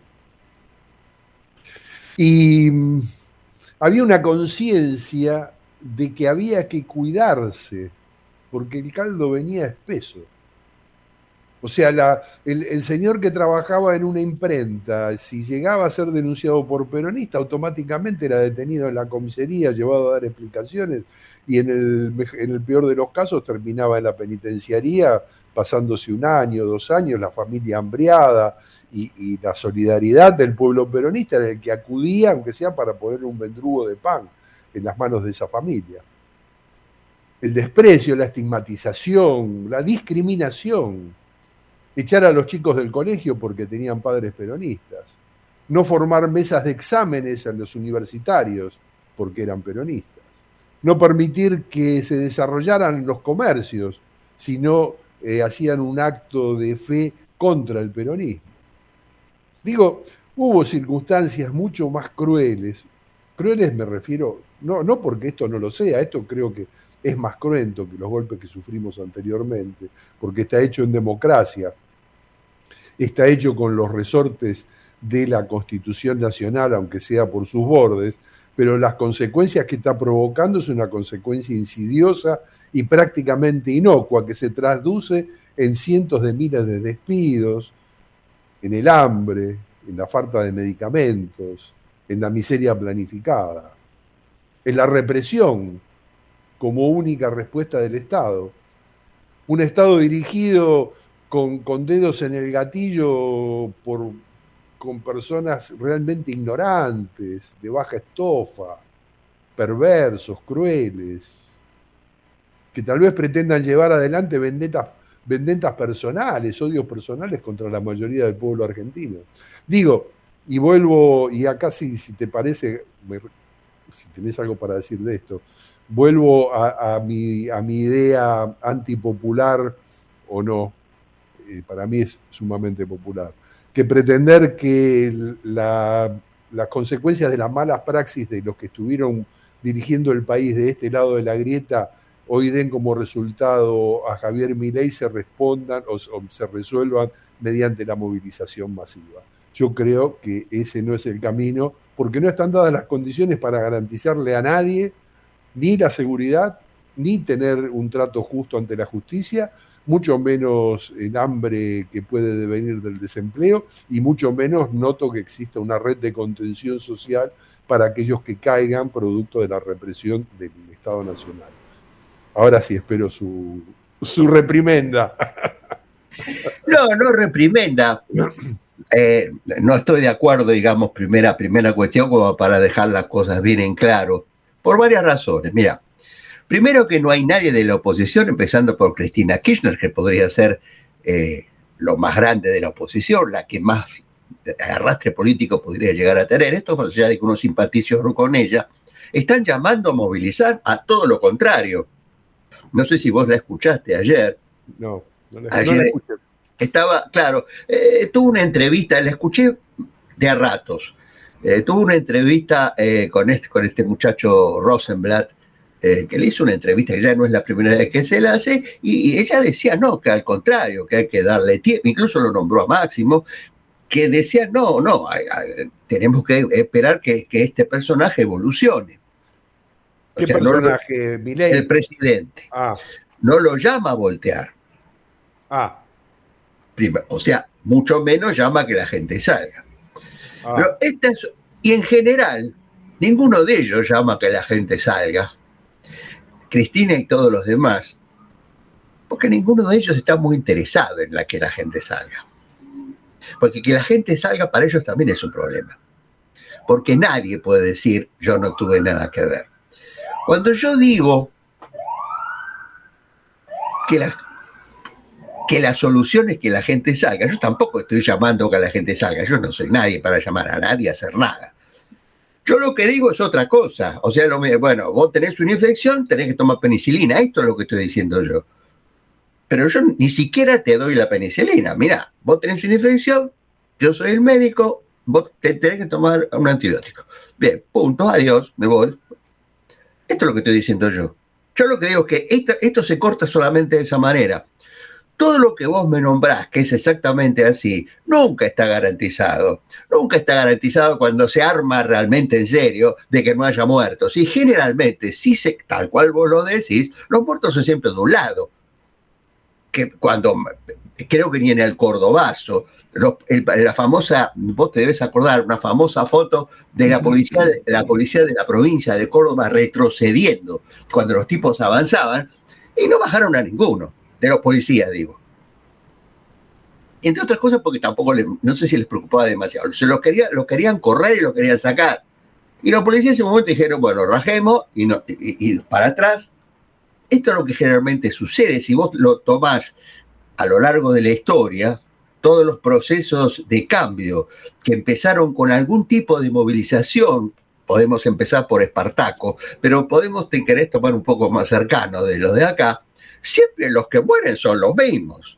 Y mmm, había una conciencia de que había que cuidarse, porque el caldo venía espeso. O sea, la, el, el señor que trabajaba en una imprenta, si llegaba a ser denunciado por peronista, automáticamente era detenido en la comisaría, llevado a dar explicaciones, y en el, en el peor de los casos terminaba en la penitenciaría, pasándose un año, dos años, la familia hambriada, y, y la solidaridad del pueblo peronista era el que acudía, aunque sea para poner un mendrugo de pan en las manos de esa familia. El desprecio, la estigmatización, la discriminación, echar a los chicos del colegio porque tenían padres peronistas, no formar mesas de exámenes en los universitarios porque eran peronistas, no permitir que se desarrollaran los comercios si no eh, hacían un acto de fe contra el peronismo. Digo, hubo circunstancias mucho más crueles. Crueles me refiero, no, no porque esto no lo sea, esto creo que es más cruento que los golpes que sufrimos anteriormente, porque está hecho en democracia, está hecho con los resortes de la Constitución Nacional, aunque sea por sus bordes, pero las consecuencias que está provocando es una consecuencia insidiosa y prácticamente inocua, que se traduce en cientos de miles de despidos, en el hambre, en la falta de medicamentos, en la miseria planificada, en la represión como única respuesta del Estado. Un Estado dirigido con, con dedos en el gatillo por, con personas realmente ignorantes, de baja estofa, perversos, crueles, que tal vez pretendan llevar adelante vendetas, vendetas personales, odios personales contra la mayoría del pueblo argentino. Digo, y vuelvo, y acá si, si te parece, si tenés algo para decir de esto, vuelvo a, a, mi, a mi idea antipopular o no, eh, para mí es sumamente popular, que pretender que la, las consecuencias de las malas praxis de los que estuvieron dirigiendo el país de este lado de la grieta hoy den como resultado a Javier Milei se respondan o, o se resuelvan mediante la movilización masiva. Yo creo que ese no es el camino, porque no están dadas las condiciones para garantizarle a nadie ni la seguridad, ni tener un trato justo ante la justicia, mucho menos el hambre que puede devenir del desempleo, y mucho menos noto que exista una red de contención social para aquellos que caigan producto de la represión del Estado Nacional. Ahora sí espero su, su reprimenda. No, no reprimenda. Eh, no estoy de acuerdo, digamos, primera, primera cuestión, como para dejar las cosas bien en claro, por varias razones. Mira, primero que no hay nadie de la oposición, empezando por Cristina Kirchner, que podría ser eh, lo más grande de la oposición, la que más arrastre político podría llegar a tener. Esto más allá de que uno simpatice o no con ella, están llamando a movilizar a todo lo contrario. No sé si vos la escuchaste ayer. No, no la, ayer no la escuché. Estaba, claro, eh, tuvo una entrevista, la escuché de a ratos. Eh, tuvo una entrevista eh, con, este, con este muchacho Rosenblatt, eh, que le hizo una entrevista que ya no es la primera vez que se la hace, y, y ella decía no, que al contrario, que hay que darle tiempo, incluso lo nombró a Máximo, que decía no, no, hay, hay, tenemos que esperar que, que este personaje evolucione. ¿Qué o sea, personaje? No, Milei. El presidente. Ah. No lo llama a voltear. Ah. Prima, o sea, mucho menos llama a que la gente salga. Ah. Pero esta es, y en general, ninguno de ellos llama a que la gente salga. Cristina y todos los demás, porque ninguno de ellos está muy interesado en la que la gente salga. Porque que la gente salga para ellos también es un problema. Porque nadie puede decir, yo no tuve nada que ver. Cuando yo digo que la, que la solución es que la gente salga, yo tampoco estoy llamando a que la gente salga, yo no soy nadie para llamar a nadie a hacer nada. Yo lo que digo es otra cosa. O sea, lo, bueno, vos tenés una infección, tenés que tomar penicilina, esto es lo que estoy diciendo yo. Pero yo ni siquiera te doy la penicilina. Mirá, vos tenés una infección, yo soy el médico, vos te tenés que tomar un antibiótico. Bien, punto, adiós, me voy. Esto es lo que estoy diciendo yo. Yo lo que digo es que esto, esto se corta solamente de esa manera. Todo lo que vos me nombrás, que es exactamente así, nunca está garantizado. Nunca está garantizado cuando se arma realmente en serio de que no haya muertos. Y generalmente, si se, tal cual vos lo decís, los muertos son siempre de un lado. Que cuando, creo que ni en el Cordobazo, los, el, la famosa, vos te debes acordar, una famosa foto de la policía de, la policía de la provincia de Córdoba retrocediendo cuando los tipos avanzaban y no bajaron a ninguno, de los policías, digo. Entre otras cosas porque tampoco, le, no sé si les preocupaba demasiado, se los, quería, los querían correr y los querían sacar. Y los policías en ese momento dijeron, bueno, rajemos y, no, y, y para atrás. Esto es lo que generalmente sucede. Si vos lo tomás a lo largo de la historia, todos los procesos de cambio que empezaron con algún tipo de movilización, podemos empezar por Espartaco, pero podemos, te querés tomar un poco más cercano de los de acá, siempre los que mueren son los mismos.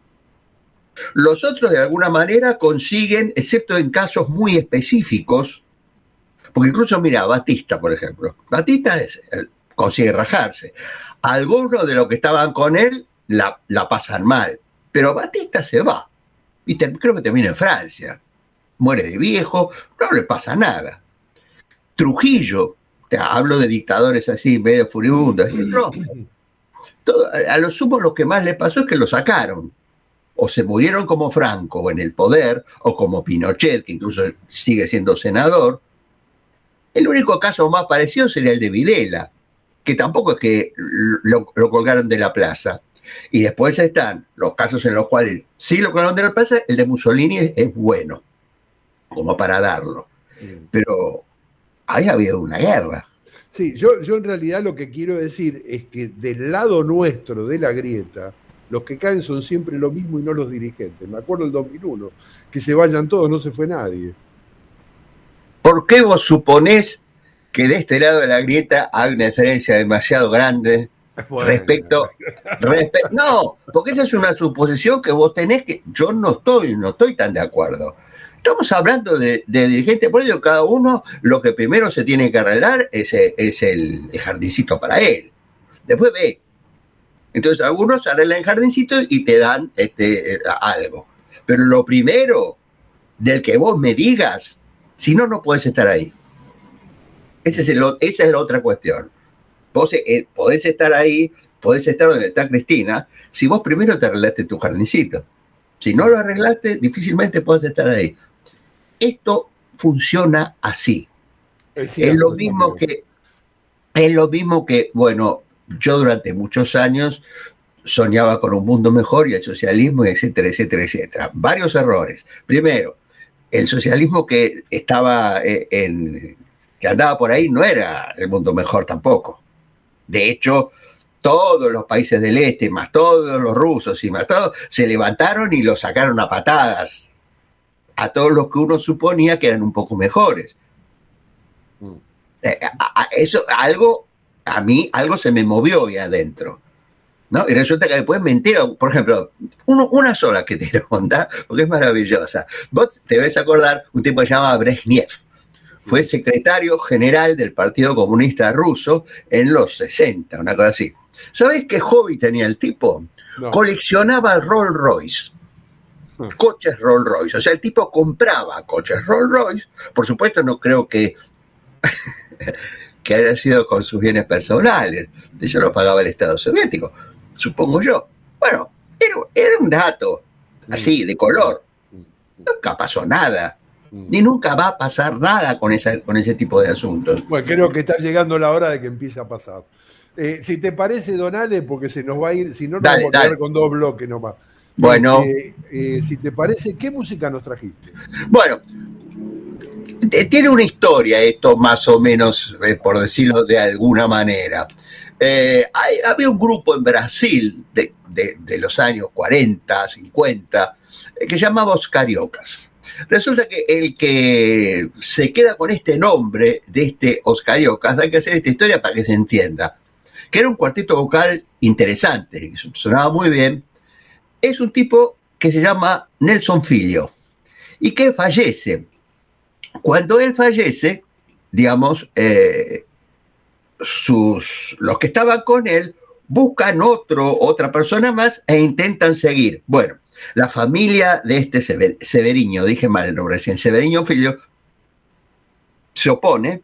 Los otros de alguna manera consiguen, excepto en casos muy específicos, porque incluso mira, Batista, por ejemplo, Batista es, consigue rajarse. Algunos de los que estaban con él la, la pasan mal, pero Batista se va y te, creo que termina en Francia, muere de viejo, no le pasa nada. Trujillo, te hablo de dictadores así medio furibundos, no, todo, a lo sumo lo que más le pasó es que lo sacaron, o se murieron como Franco en el poder, o como Pinochet, que incluso sigue siendo senador. El único caso más parecido sería el de Videla, que tampoco es que lo, lo colgaron de la plaza. Y después están los casos en los cuales sí lo colgaron de la plaza, el de Mussolini es, es bueno, como para darlo. Pero ahí ha habido una guerra. Sí, yo, yo en realidad lo que quiero decir es que del lado nuestro de la grieta, Los que caen son siempre lo mismo y no los dirigentes. Me acuerdo del dos mil uno, que se vayan todos, no se fue nadie. ¿Por qué vos suponés que de este lado de la grieta hay una diferencia demasiado grande bueno. respecto, respe no, porque esa es una suposición que vos tenés que yo no estoy, no estoy tan de acuerdo. Estamos hablando de, de dirigentes, por ello cada uno lo que primero se tiene que arreglar es, es el, el jardincito para él. Después ve. Entonces algunos arreglan el jardincito y te dan este, algo. Pero lo primero del que vos me digas, si no, no podés estar ahí. Ese es el, esa es la otra cuestión. Vos eh, podés estar ahí, podés estar donde está Cristina, si vos primero te arreglaste tu jardincito. Si no lo arreglaste, difícilmente podés estar ahí. Esto funciona así. Es, cierto, es lo mismo que, es lo mismo que, bueno, yo durante muchos años soñaba con un mundo mejor y el socialismo, etcétera, etcétera, etcétera. Varios errores. Primero, el socialismo que estaba en, que andaba por ahí no era el mundo mejor tampoco. De hecho, todos los países del este, más todos los rusos y más todos, se levantaron y lo sacaron a patadas a todos los que uno suponía que eran un poco mejores. Mm. Eh, a, a eso, algo, a mí, algo se me movió ahí adentro, ¿no? Y resulta que después me entero, por ejemplo, uno, una sola que te quiero contar, porque es maravillosa. Vos te debes acordar, un tipo que se llama Brezhnev. Fue secretario general del Partido Comunista Ruso en los sesenta, una cosa así. ¿Sabés qué hobby tenía el tipo? No. Coleccionaba Rolls Royce. Coches Rolls Royce. O sea, el tipo compraba coches Rolls Royce. Por supuesto, no creo que, que haya sido con sus bienes personales. Eso lo pagaba el Estado soviético, supongo yo. Bueno, era, era un dato así, de color. Nunca pasó nada. Ni nunca va a pasar nada con, esa, con ese tipo de asuntos. Bueno, creo que está llegando la hora de que empiece a pasar. Eh, si te parece, Donale, porque se nos va a ir, si no, nos dale, vamos a quedar con dos bloques nomás. Bueno. Eh, eh, si te parece, ¿qué música nos trajiste? Bueno, tiene una historia esto más o menos, eh, por decirlo de alguna manera. Eh, hay, había un grupo en Brasil de, de, de los años cuarenta, cincuenta, eh, que se llamaba Os Cariocas. Resulta que el que se queda con este nombre de este Os Cariocas, hay que hacer esta historia para que se entienda, que era un cuarteto vocal interesante, sonaba muy bien. Es un tipo que se llama Nelson Filho y que fallece. Cuando él fallece, digamos, eh, sus, los que estaban con él buscan otro, otra persona más e intentan seguir. Bueno, la familia de este Sever, Severiño, dije mal el nombre recién, Severiño Filho, se opone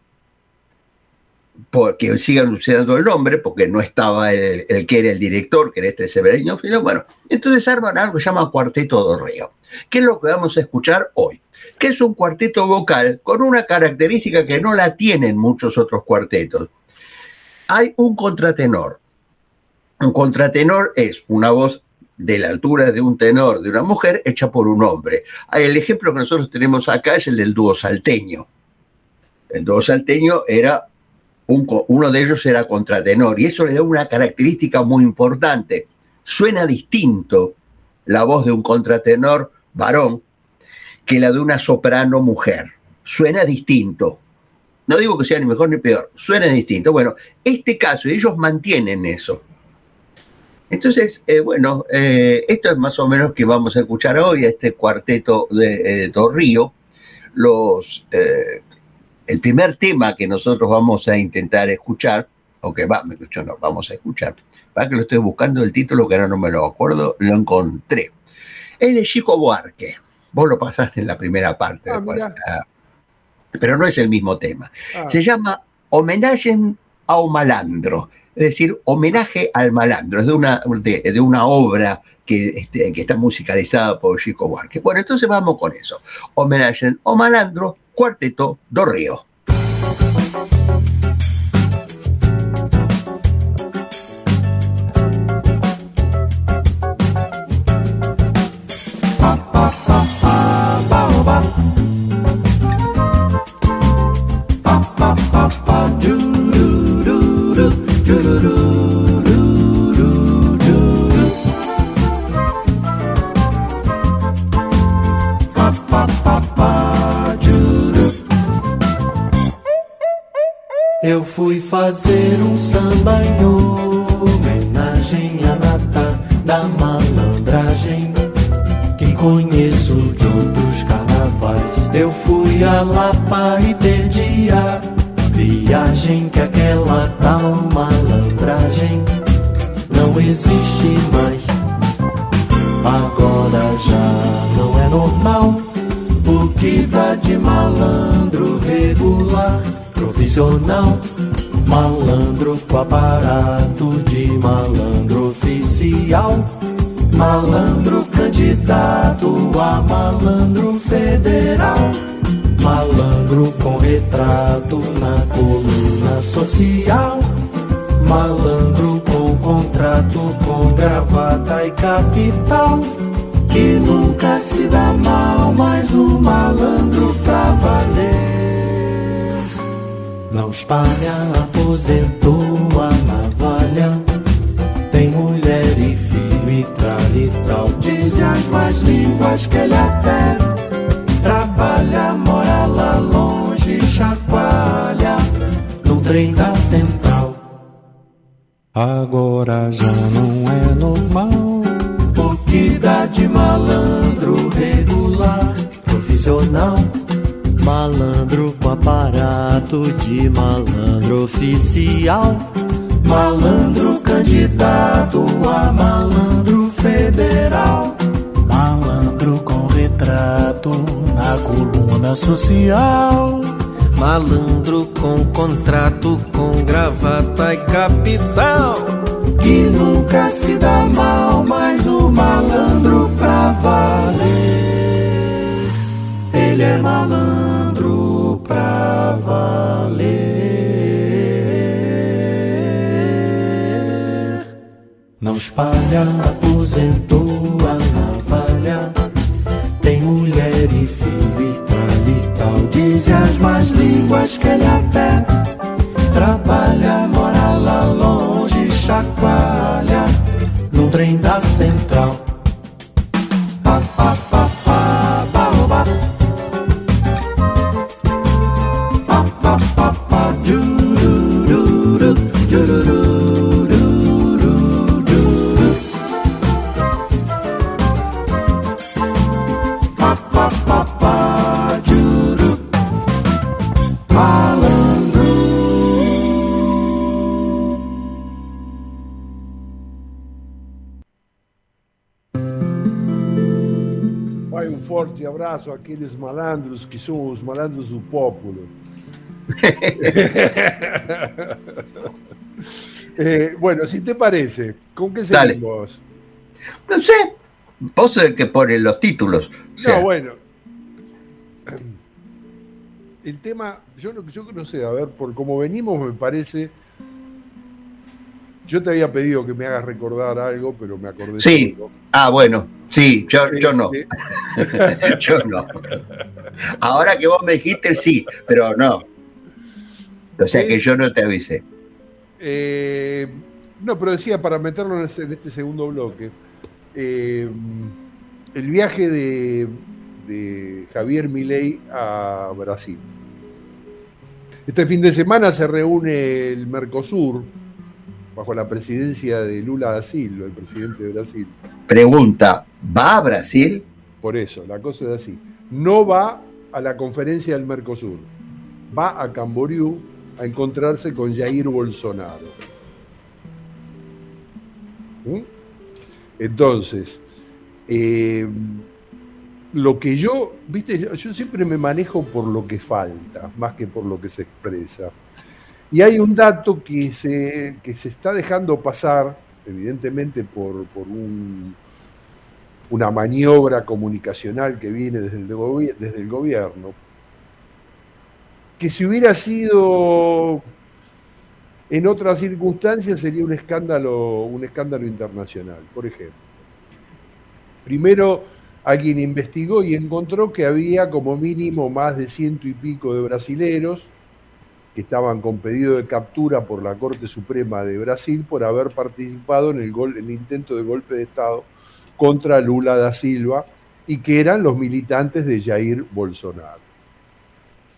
porque sigan usando el nombre, porque no estaba el, el que era el director, que era este Severiño Filho. Bueno, entonces arman algo que se llama Cuarteto do Río, que es lo que vamos a escuchar hoy, que es un cuarteto vocal con una característica que no la tienen muchos otros cuartetos. Hay un contratenor. Un contratenor es una voz de la altura de un tenor de una mujer hecha por un hombre. El ejemplo que nosotros tenemos acá es el del dúo salteño. El dúo salteño era, un, uno de ellos era contratenor, y eso le da una característica muy importante. Suena distinto la voz de un contratenor varón que la de una soprano mujer. Suena distinto. No digo que sea ni mejor ni peor, suena distinto. Bueno, este caso, ellos mantienen eso. Entonces, eh, bueno, eh, esto es más o menos que vamos a escuchar hoy, este cuarteto de eh, do Río. Los, eh, el primer tema que nosotros vamos a intentar escuchar, o que va, no, vamos a escuchar, para que lo estoy buscando el título, que ahora no me lo acuerdo, lo encontré. Es de Chico Buarque. Vos lo pasaste en la primera parte, ah, cual, ah, pero no es el mismo tema. Ah. Se llama Homenaje ao Malandro. Es decir, homenaje al malandro, es de una, de, de una obra que, este, que está musicalizada por Chico Buarque. Bueno, entonces vamos con eso. Homenaje ao Malandro, Cuarteto do Río. Eu fui fazer um samba em homenagem à nata da malandragem que conheço de outros carnavais. Eu fui a Lapa e perdi a viagem, que aquela tal malandragem não existe mais. Agora já não é normal o que dá de malandro regular, profissional, malandro com aparato de malandro oficial, malandro candidato a malandro federal, malandro com retrato na coluna social, malandro com contrato com gravata e capital, que nunca se dá mal, mas o malandro pra valer. Não espalha, aposentou a navalha, tem mulher e filho e tal e tal. Diz as mais línguas que ele até trabalha, mora lá longe, chacoalha num trem da central. Agora já não é normal o que dá de malandro regular, profissional, malandro com aparato de malandro oficial, malandro candidato a malandro federal, malandro com retrato na coluna social, malandro com contrato com gravata e capital, que nunca se dá mal, mas o malandro pra valer. Ele é malandro pra valer. Não espalha, aposentou a navalha, tem mulher e filho e tal e tal. Diz as más línguas que ele até trabalha, mora lá longe, chacoalha num trem da central. Pa, pa, pa, pa, ba, ba. Pa, pa, pa, pa, jururu, jururu, jururu. Pa, pa, pa, pa, juru. Malandro. Vai um forte abraço àqueles malandros que são os malandros do popolo. eh, bueno, si te parece, ¿con qué seguimos? No sé, vos sos el que pone los títulos. O sea, No, bueno. El tema, yo no, yo no sé, a ver, por cómo venimos me parece. Yo te había pedido que me hagas recordar algo, pero me acordé. sí, solo. ah, bueno, sí, yo, yo no. Eh, Yo no. Ahora que vos me dijiste, sí, pero no. O sea que Es- yo no te avisé. eh, no, pero decía, para meterlo en, ese- en este segundo bloque, eh, el viaje de, de Javier Milei a Brasil. Este fin de semana se reúne el Mercosur, bajo la presidencia de Lula da Silva, el presidente de Brasil. Pregunta, ¿va a Brasil? Por eso, la cosa es así. No va a la conferencia del Mercosur, va a Camboriú a encontrarse con Jair Bolsonaro. ¿Mm? Entonces, eh, lo que yo, viste, yo, yo siempre me manejo por lo que falta, más que por lo que se expresa. Y hay un dato que se, que se está dejando pasar, evidentemente por, por un, una maniobra comunicacional que viene desde el, gobi- desde el gobierno, que si hubiera sido en otras circunstancias sería un escándalo, un escándalo internacional. Por ejemplo, primero alguien investigó y encontró que había como mínimo más de ciento y pico de brasileros que estaban con pedido de captura por la Corte Suprema de Brasil por haber participado en el, gol, en el intento de golpe de Estado contra Lula da Silva y que eran los militantes de Jair Bolsonaro.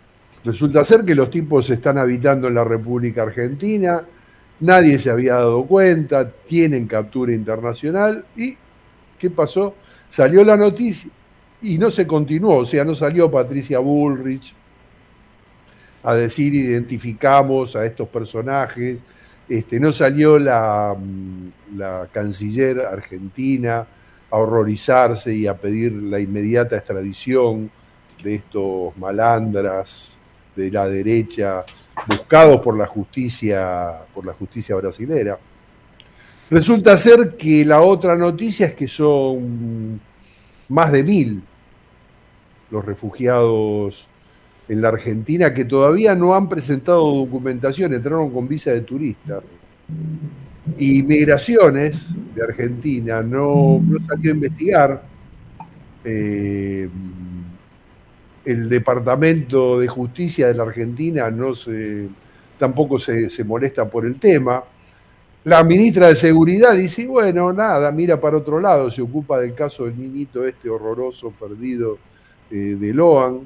Resulta ser que los tipos están habitando en la República Argentina, nadie se había dado cuenta, tienen captura internacional y ¿qué pasó? Salió la noticia y no se continuó, o sea, no salió Patricia Bullrich a decir identificamos a estos personajes, este, no salió la, la canciller argentina a horrorizarse y a pedir la inmediata extradición de estos malandras de la derecha buscados por la justicia, por la justicia brasilera. Resulta ser que la otra noticia es que son más de mil los refugiados en la Argentina que todavía no han presentado documentación, entraron con visa de turista. Y Migraciones de Argentina no, no salió a investigar. Eh, el Departamento de Justicia de la Argentina no se, tampoco se, se molesta por el tema. La ministra de Seguridad dice, bueno, nada, mira para otro lado, se ocupa del caso del niñito este horroroso perdido eh, de Loan.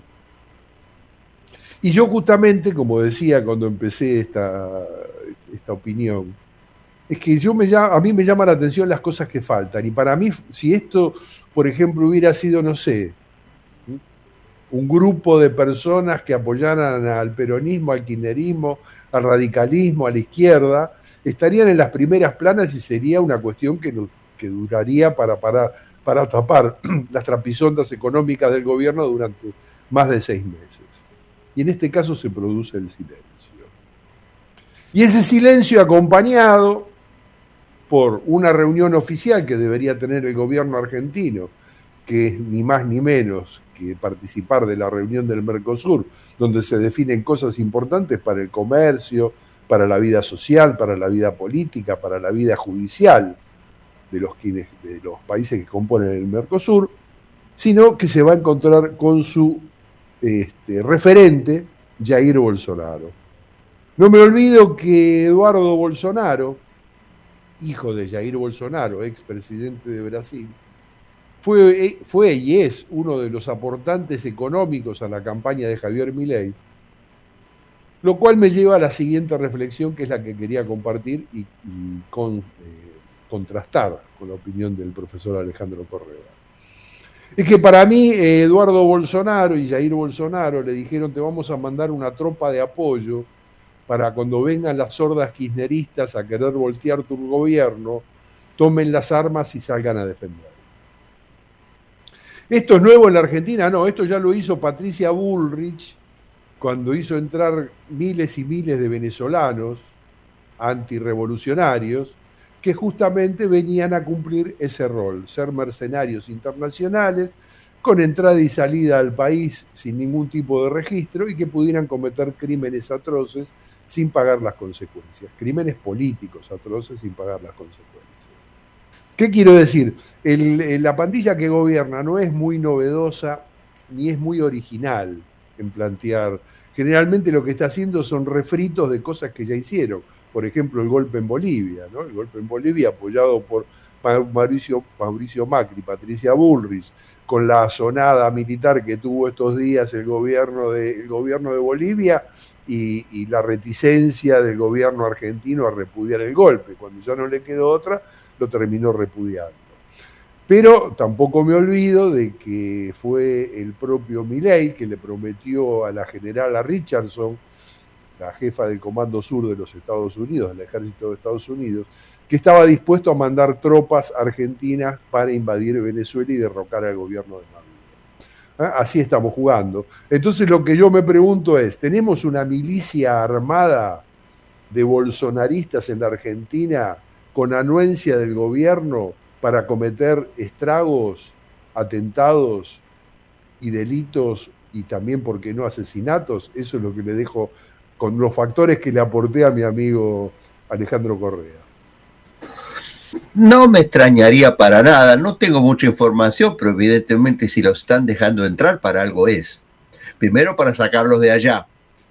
Y yo justamente, como decía cuando empecé esta, esta opinión, es que yo me, a mí me llama la atención las cosas que faltan. Y para mí, si esto, por ejemplo, hubiera sido, no sé, un grupo de personas que apoyaran al peronismo, al kirchnerismo, al radicalismo, a la izquierda, estarían en las primeras planas y sería una cuestión que, que duraría para, para, para tapar las trapisondas económicas del gobierno durante más de seis meses. Y en este caso se produce el silencio. Y ese silencio acompañado por una reunión oficial que debería tener el gobierno argentino, que es ni más ni menos que participar de la reunión del Mercosur, donde se definen cosas importantes para el comercio, para la vida social, para la vida política, para la vida judicial de los, de los países que componen el Mercosur, sino que se va a encontrar con su este, referente, Jair Bolsonaro. No me olvido que Eduardo Bolsonaro, hijo de Jair Bolsonaro, expresidente de Brasil, fue, fue y es uno de los aportantes económicos a la campaña de Javier Milei, lo cual me lleva a la siguiente reflexión, que es la que quería compartir y, y con, eh, contrastar con la opinión del profesor Alejandro Correa. Es que para mí eh, Eduardo Bolsonaro y Jair Bolsonaro le dijeron te vamos a mandar una tropa de apoyo para cuando vengan las hordas kirchneristas a querer voltear tu gobierno, tomen las armas y salgan a defender. ¿Esto es nuevo en la Argentina? No, esto ya lo hizo Patricia Bullrich cuando hizo entrar miles y miles de venezolanos antirrevolucionarios que justamente venían a cumplir ese rol, ser mercenarios internacionales con entrada y salida al país sin ningún tipo de registro y que pudieran cometer crímenes atroces sin pagar las consecuencias, crímenes políticos atroces sin pagar las consecuencias. ¿Qué quiero decir? El, la pandilla que gobierna no es muy novedosa ni es muy original en plantear. Generalmente lo que está haciendo son refritos de cosas que ya hicieron. Por ejemplo, el golpe en Bolivia, ¿no? El golpe en Bolivia apoyado por Mauricio, Mauricio Macri, Patricia Bullrich, con la sonada militar que tuvo estos días el gobierno de, el gobierno de Bolivia y, y la reticencia del gobierno argentino a repudiar el golpe. Cuando ya no le quedó otra, lo terminó repudiando. Pero tampoco me olvido de que fue el propio Milei que le prometió a la generala Richardson, la jefa del Comando Sur de los Estados Unidos, del Ejército de Estados Unidos, que estaba dispuesto a mandar tropas argentinas para invadir Venezuela y derrocar al gobierno de Maduro. ¿Eh? Así estamos jugando. Entonces lo que yo me pregunto es, ¿tenemos una milicia armada de bolsonaristas en la Argentina con anuencia del gobierno para cometer estragos, atentados y delitos y también, ¿por qué no, asesinatos? Eso es lo que le dejo con los factores que le aporté a mi amigo Alejandro Correa. No me extrañaría para nada, no tengo mucha información, pero evidentemente si los están dejando entrar para algo es. Primero para sacarlos de allá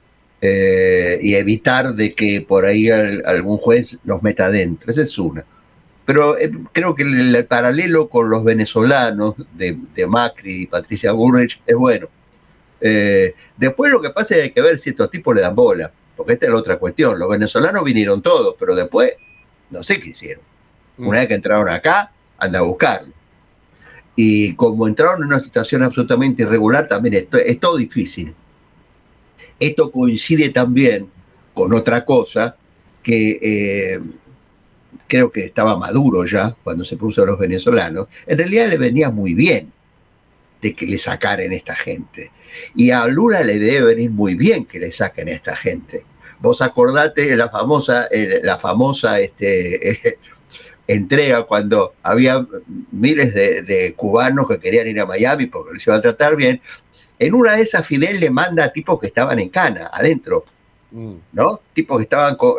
eh, y evitar de que por ahí al, algún juez los meta adentro, esa es una. Pero eh, creo que el, el paralelo con los venezolanos de, de Macri y Patricia Bullrich es bueno. Eh, después lo que pasa es que hay que ver si estos tipos le dan bola, porque esta es la otra cuestión. Los venezolanos vinieron todos, pero después no sé qué hicieron. Una vez que entraron acá, anda a buscarlo. Y como entraron en una situación absolutamente irregular, también es, es todo difícil. Esto coincide también con otra cosa que eh, creo que estaba Maduro ya cuando se puso a los venezolanos. En realidad le venía muy bien de que le sacaran esta gente. Y a Lula le debe venir muy bien que le saquen a esta gente. Vos acordate de la famosa, eh, la famosa este, eh, entrega cuando había miles de, de cubanos que querían ir a Miami porque les iban a tratar bien. En una de esas Fidel le manda a tipos que estaban en cana, adentro, mm. ¿no? Tipos que estaban, con,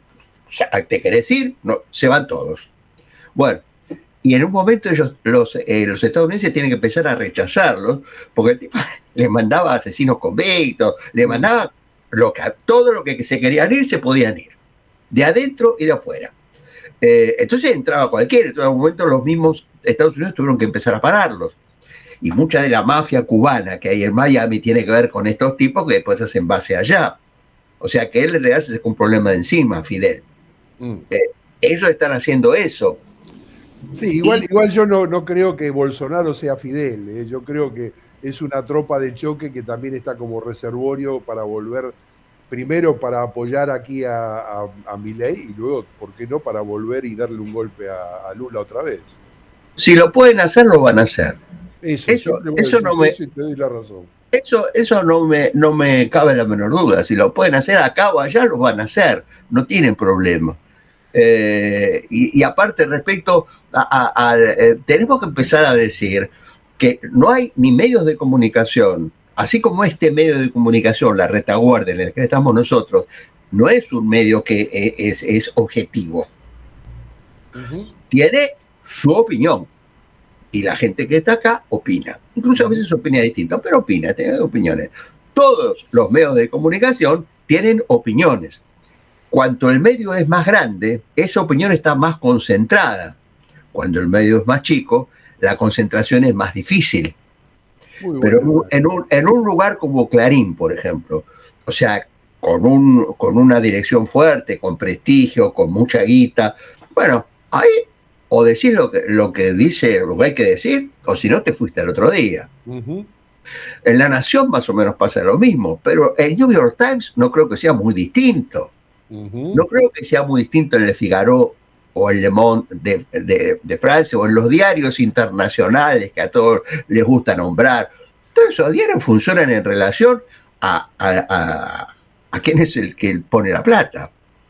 eh, ¿te querés ir? No, se van todos. Bueno, y en un momento ellos, los, eh, los estadounidenses tienen que empezar a rechazarlos, porque el tipo les mandaba asesinos convictos, les mandaba lo que, todo lo que se querían ir, se podían ir, de adentro y de afuera. Eh, entonces entraba cualquiera, entonces en un momento los mismos Estados Unidos tuvieron que empezar a pararlos. Y mucha de la mafia cubana que hay en Miami tiene que ver con estos tipos que después hacen base allá. O sea que él le hace un problema de encima, Fidel. Mm. Eh, ellos están haciendo eso. Sí, igual, igual yo no, no creo que Bolsonaro sea Fidel. ¿eh? Yo creo que es una tropa de choque que también está como reservorio para volver, primero para apoyar aquí a, a, a Milei y luego, ¿por qué no?, para volver y darle un golpe a, a Lula otra vez. Si lo pueden hacer, lo van a hacer. Eso, eso, eso no me, eso y te doy la razón. Eso, eso no me, no me cabe la menor duda. Si lo pueden hacer acá o allá, lo van a hacer. No tienen problema. Eh, y, y aparte, respecto a, a, a eh, tenemos que empezar a decir que no hay ni medios de comunicación, así como este medio de comunicación, la retaguardia en el que estamos nosotros, no es un medio que eh, es, es objetivo. Uh-huh. Tiene su opinión. Y la gente que está acá opina. Incluso a veces opina distinto, pero opina, tiene opiniones. Todos los medios de comunicación tienen opiniones. Cuanto el medio es más grande, esa opinión está más concentrada. Cuando el medio es más chico, la concentración es más difícil. Muy pero bueno. en, un, en un lugar como Clarín, por ejemplo, o sea, con, un, con una dirección fuerte, con prestigio, con mucha guita, bueno, ahí o decís lo que, lo que dice, lo que hay que decir, o si no te fuiste el otro día. Uh-huh. En La Nación más o menos pasa lo mismo, pero el New York Times no creo que sea muy distinto. Uh-huh. No creo que sea muy distinto en el Figaro o el Le Monde de, de, de Francia, o en los diarios internacionales que a todos les gusta nombrar. Todos esos diarios funcionan en relación a, a, a, a quién es el que pone la plata.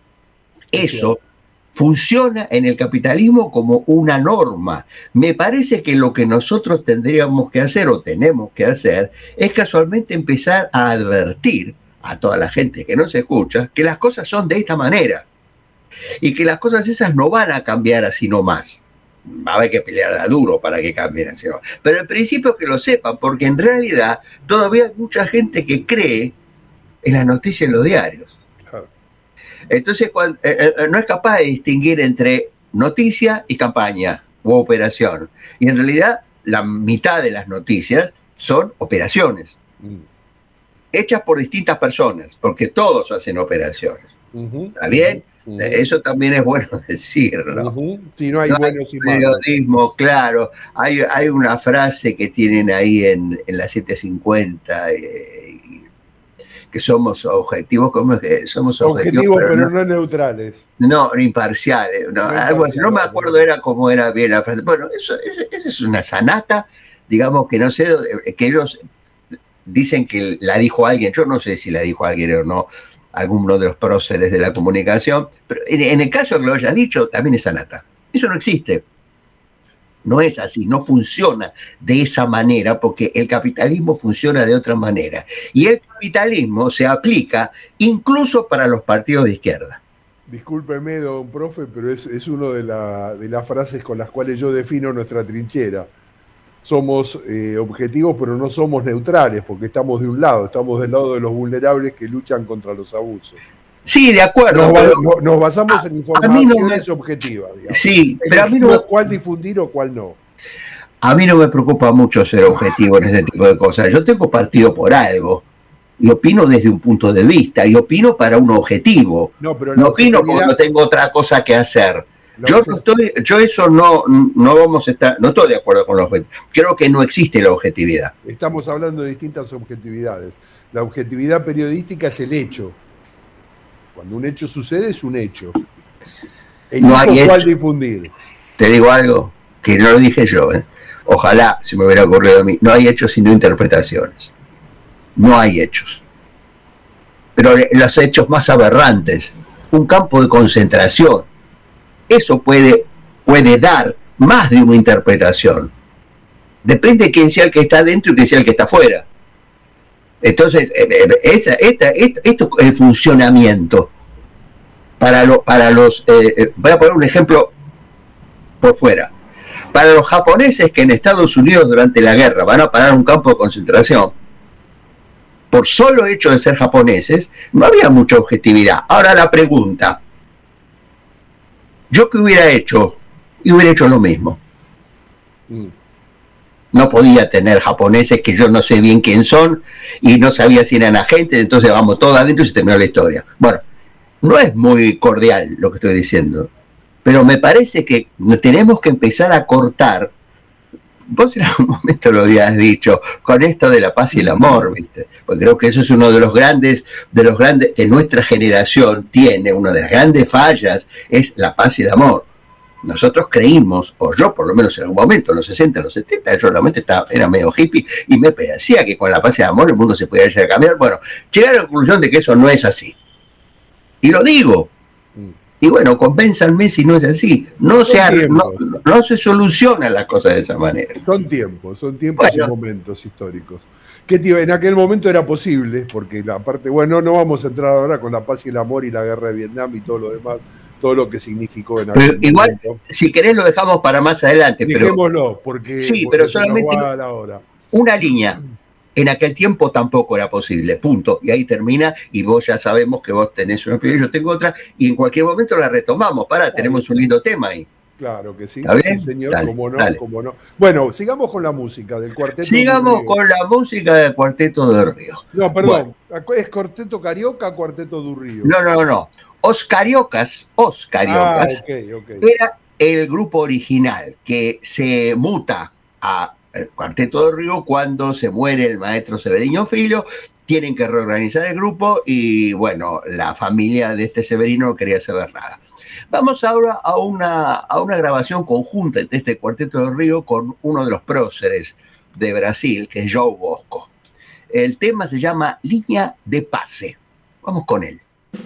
Eso funciona en el capitalismo como una norma. Me parece que lo que nosotros tendríamos que hacer o tenemos que hacer es casualmente empezar a advertir a toda la gente que nos escucha que las cosas son de esta manera y que las cosas esas no van a cambiar así nomás. Va a haber que pelear a duro para que cambien así nomás. Pero en principio que lo sepan, porque en realidad todavía hay mucha gente que cree en las noticias en los diarios. Entonces, cuando, eh, eh, no es capaz de distinguir entre noticia y campaña u operación. Y en realidad, la mitad de las noticias son operaciones. Mm. Hechas por distintas personas, porque todos hacen operaciones. Uh-huh. ¿Está bien? Uh-huh. Eso también es bueno decirlo. Uh-huh. Si no hay no buenos hay periodismo, claro. Hay, hay una frase que tienen ahí en, en la setecientos cincuenta, eh, que somos objetivos, ¿cómo es que somos objetivos? Objetivos, pero, pero no, no neutrales. No, imparciales. No, no, algo así. No me acuerdo era cómo era bien la frase. Bueno, eso, esa es una sanata, digamos que no sé, que ellos dicen que la dijo alguien, yo no sé si la dijo alguien o no, alguno de los próceres de la comunicación, pero en, en el caso que lo haya dicho, también es sanata. Eso no existe. No es así, no funciona de esa manera, porque el capitalismo funciona de otra manera. Y el capitalismo se aplica incluso para los partidos de izquierda. Discúlpeme, don profe, pero es, es una de, la, de las frases con las cuales yo defino nuestra trinchera. Somos eh, objetivos, pero no somos neutrales, porque estamos de un lado, estamos del lado de los vulnerables que luchan contra los abusos. Sí, de acuerdo. Nos, pero, no, nos basamos a, en informaciones no me, objetivas. Digamos. Sí, pero a mí no. ¿Cuál difundir o cuál no? A mí no me preocupa mucho ser objetivo en ese tipo de cosas. Yo tengo partido por algo y opino desde un punto de vista y opino para un objetivo. No, pero no opino porque no tengo otra cosa que hacer. Yo no estoy, yo eso no, no vamos a estar, no estoy de acuerdo con la objetividad. Creo que no existe la objetividad. Estamos hablando de distintas objetividades. La objetividad periodística es el hecho. Cuando un hecho sucede es un hecho. El no hay cual hecho. difundir. Te digo algo que no lo dije yo, ¿eh? Ojalá se me hubiera ocurrido a mí. No hay hechos sino interpretaciones. No hay hechos. Pero los hechos más aberrantes, un campo de concentración, eso puede, puede dar más de una interpretación. Depende de quién sea el que está dentro y quién sea el que está afuera. Entonces, esta, esta, esta, esto es el funcionamiento. Para, lo, para los, eh, voy a poner un ejemplo por fuera. Para los japoneses que en Estados Unidos durante la guerra van a parar un campo de concentración, por solo hecho de ser japoneses, no había mucha objetividad. Ahora la pregunta, ¿yo qué hubiera hecho? Y hubiera hecho lo mismo. Mm. No podía tener japoneses que yo no sé bien quién son y no sabía si eran agentes, entonces vamos todos adentro y se terminó la historia. Bueno, no es muy cordial lo que estoy diciendo, pero me parece que tenemos que empezar a cortar. Vos en algún momento lo habías dicho, con esto de la paz y el amor, ¿viste? Porque creo que eso es uno de los grandes, de los grandes, que nuestra generación tiene, una de las grandes fallas, es la paz y el amor. Nosotros creímos, o yo por lo menos en algún momento, en los sesenta, en los setenta, yo realmente estaba, era medio hippie, y me parecía que con la paz y el amor el mundo se podía llegar a cambiar. Bueno, llegué a la conclusión de que eso no es así. Y lo digo. Y bueno, convénzanme si no es así. No se, no, no se solucionan las cosas de esa manera. Son tiempos, son tiempos bueno. y momentos históricos. Que en aquel momento era posible, porque la parte, bueno, no vamos a entrar ahora con la paz y el amor y la guerra de Vietnam y todo lo demás, todo lo que significó en aquel pero igual, momento. Si querés lo dejamos para más adelante. Dejémoslo, pero, porque, sí, porque pero solamente una línea. En aquel tiempo tampoco era posible, punto. Y ahí termina, y vos ya sabemos que vos tenés una opinión, yo tengo otra, y en cualquier momento la retomamos. Pará, tenemos un lindo tema ahí. Claro que sí. ¿Está bien? Sí, señor, dale, cómo no, dale. cómo no. Bueno, sigamos con la música del Cuarteto Sigamos del Río. con la música del Cuarteto del Río. No, perdón, bueno. ¿Es Cuarteto Carioca o Cuarteto del Río? No, no, no. Os Cariocas, Os Cariocas, ah, okay, okay. era el grupo original que se muta a el Cuarteto del Río cuando se muere el maestro Severino Filho. Tienen que reorganizar el grupo y bueno, la familia de este Severino no quería saber nada. Vamos ahora a una, a una grabación conjunta de este Cuarteto del Río con uno de los próceres de Brasil, que es João Bosco. El tema se llama Línea de Pase. Vamos con él.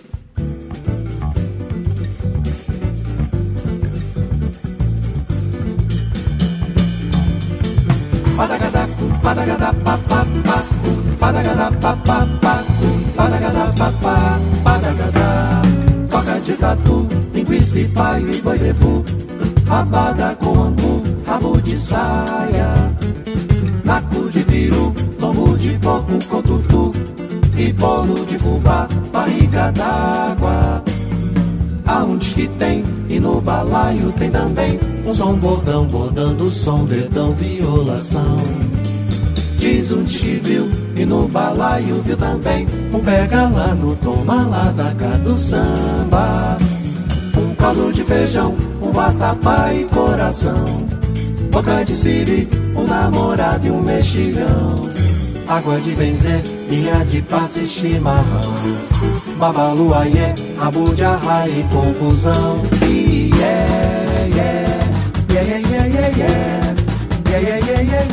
Padagadacu, padagadapapapa, padagadapapapa, padagadapapa, padagadá. Toca de tatu, linguiça e paio e boi zebu, rabada com angu, rabo de saia, naco de peru, lombo de porco com tutu, e bolo de fubá, barriga d'água. Aonde que tem, e no balaio tem também um som bordão, bordando o som, dedão, violação. Diz um te viu, e no balaio viu também um pega lá no toma lá da cá do samba. Um caldo de feijão, um vatapá e coração. Boca de siri, um namorado e um mexilhão. Água de benzer, linha de passe e chimarrão. Babalu, aié, rabo de arraia e confusão. Yeah, yeah, yeah, yeah, yeah, yeah, yeah, yeah, yeah, yeah, yeah,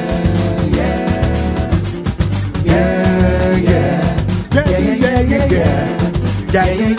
yeah, yeah, yeah, yeah, yeah, yeah,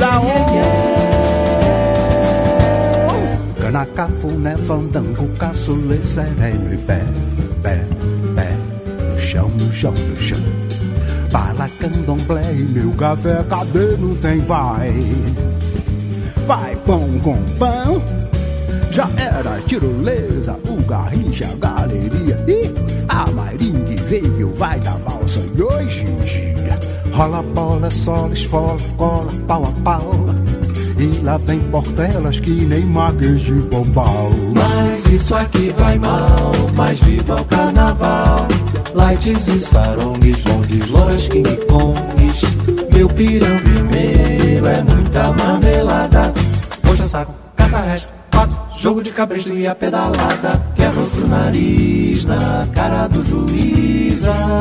yeah, Kanaka funé fandango, caçulê, sereno e pé, pé, pé, no chão, no chão, no chão. Para candomblé e meu café, cadê não tem vai? Vai pão com pão, já era tirolesa, o garrincha, a galeria e a Maringue veio, vai dar valsa e hoje em dia rola bola, sola, esfola, cola, pau a pau. E lá vem Portelas que nem magas de bombal. Mas isso aqui vai mal, mas viva o carnaval. Lights e sarongues, londes, louras, king kongs. Meu pirão primeiro é muita marmelada. Puxa saco, cata resto, quatro, jogo de cabresto e a pedalada. Quebra outro nariz na cara do juiz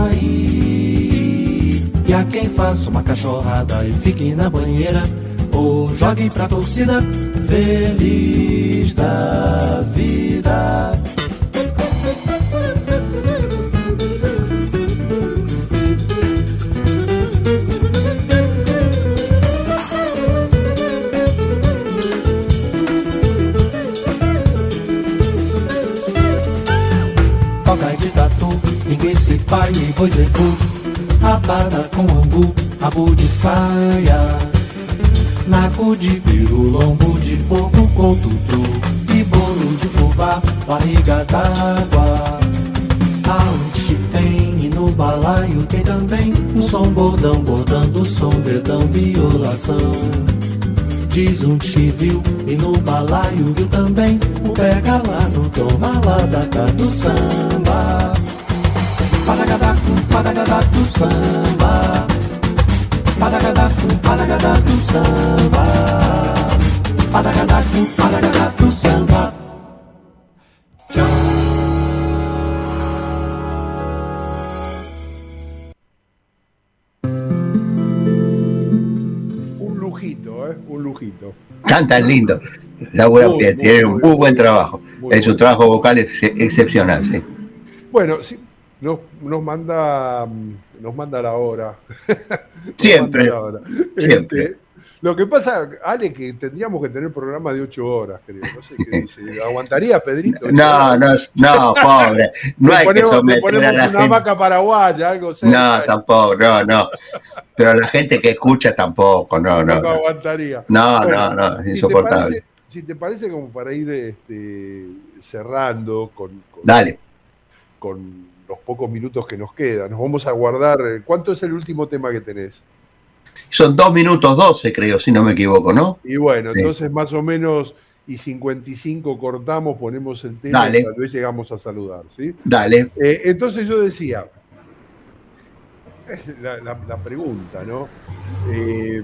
aí. E a quem faça uma cachorrada e fique na banheira, ou jogue pra torcida, feliz da vida. Toca de tatu, linguiça e pai e boi zebu, rabada com angu, rabo de saia, naco de peru, lombo de porco com tutu, e bolo de fubá, barriga d'água. Aonde tem e no balaio tem também um som bordão, bordando som, dedão, violação. Diz um te viu e no balaio viu também o pega lá no toma lá da cá do samba. Padagadacu, padagadacu do samba. Padagadacu, padagadacu do samba. Padagadacu, padagadacu do samba. Tchau. Un lujito. Cantan lindo. Laura Muy, Piet muy, tiene muy un muy bien. buen trabajo. Muy Es un bueno. trabajo vocal ex- excepcional, sí. Bueno, sí, nos, nos manda nos manda la hora. Nos Siempre, manda la hora. siempre. Este, lo que pasa, Ale, que tendríamos que tener programa de ocho horas, creo. No sé qué dice. ¿Aguantaría, Pedrito? No, no, no, pobre. No Le hay que ponemos, le someter ponemos a la una gente. hamaca paraguaya, algo No, cerca, tampoco, no, no. Pero la gente que escucha tampoco, no, no. tampoco No, aguantaría. no, Bueno, no, no, es si te insoportable. parece- Si te parece, como para ir este, cerrando con, con- Dale. con los pocos minutos que nos quedan, nos vamos a guardar. eh, ¿Cuánto es el último tema que tenés? Son dos minutos doce, creo, si no me equivoco, ¿no? Y bueno, Sí. entonces más o menos y cincuenta y cinco cortamos, ponemos el tema Dale. y tal vez llegamos a saludar, ¿sí? Dale. Eh, entonces yo decía, la, la- la pregunta, ¿no? Eh,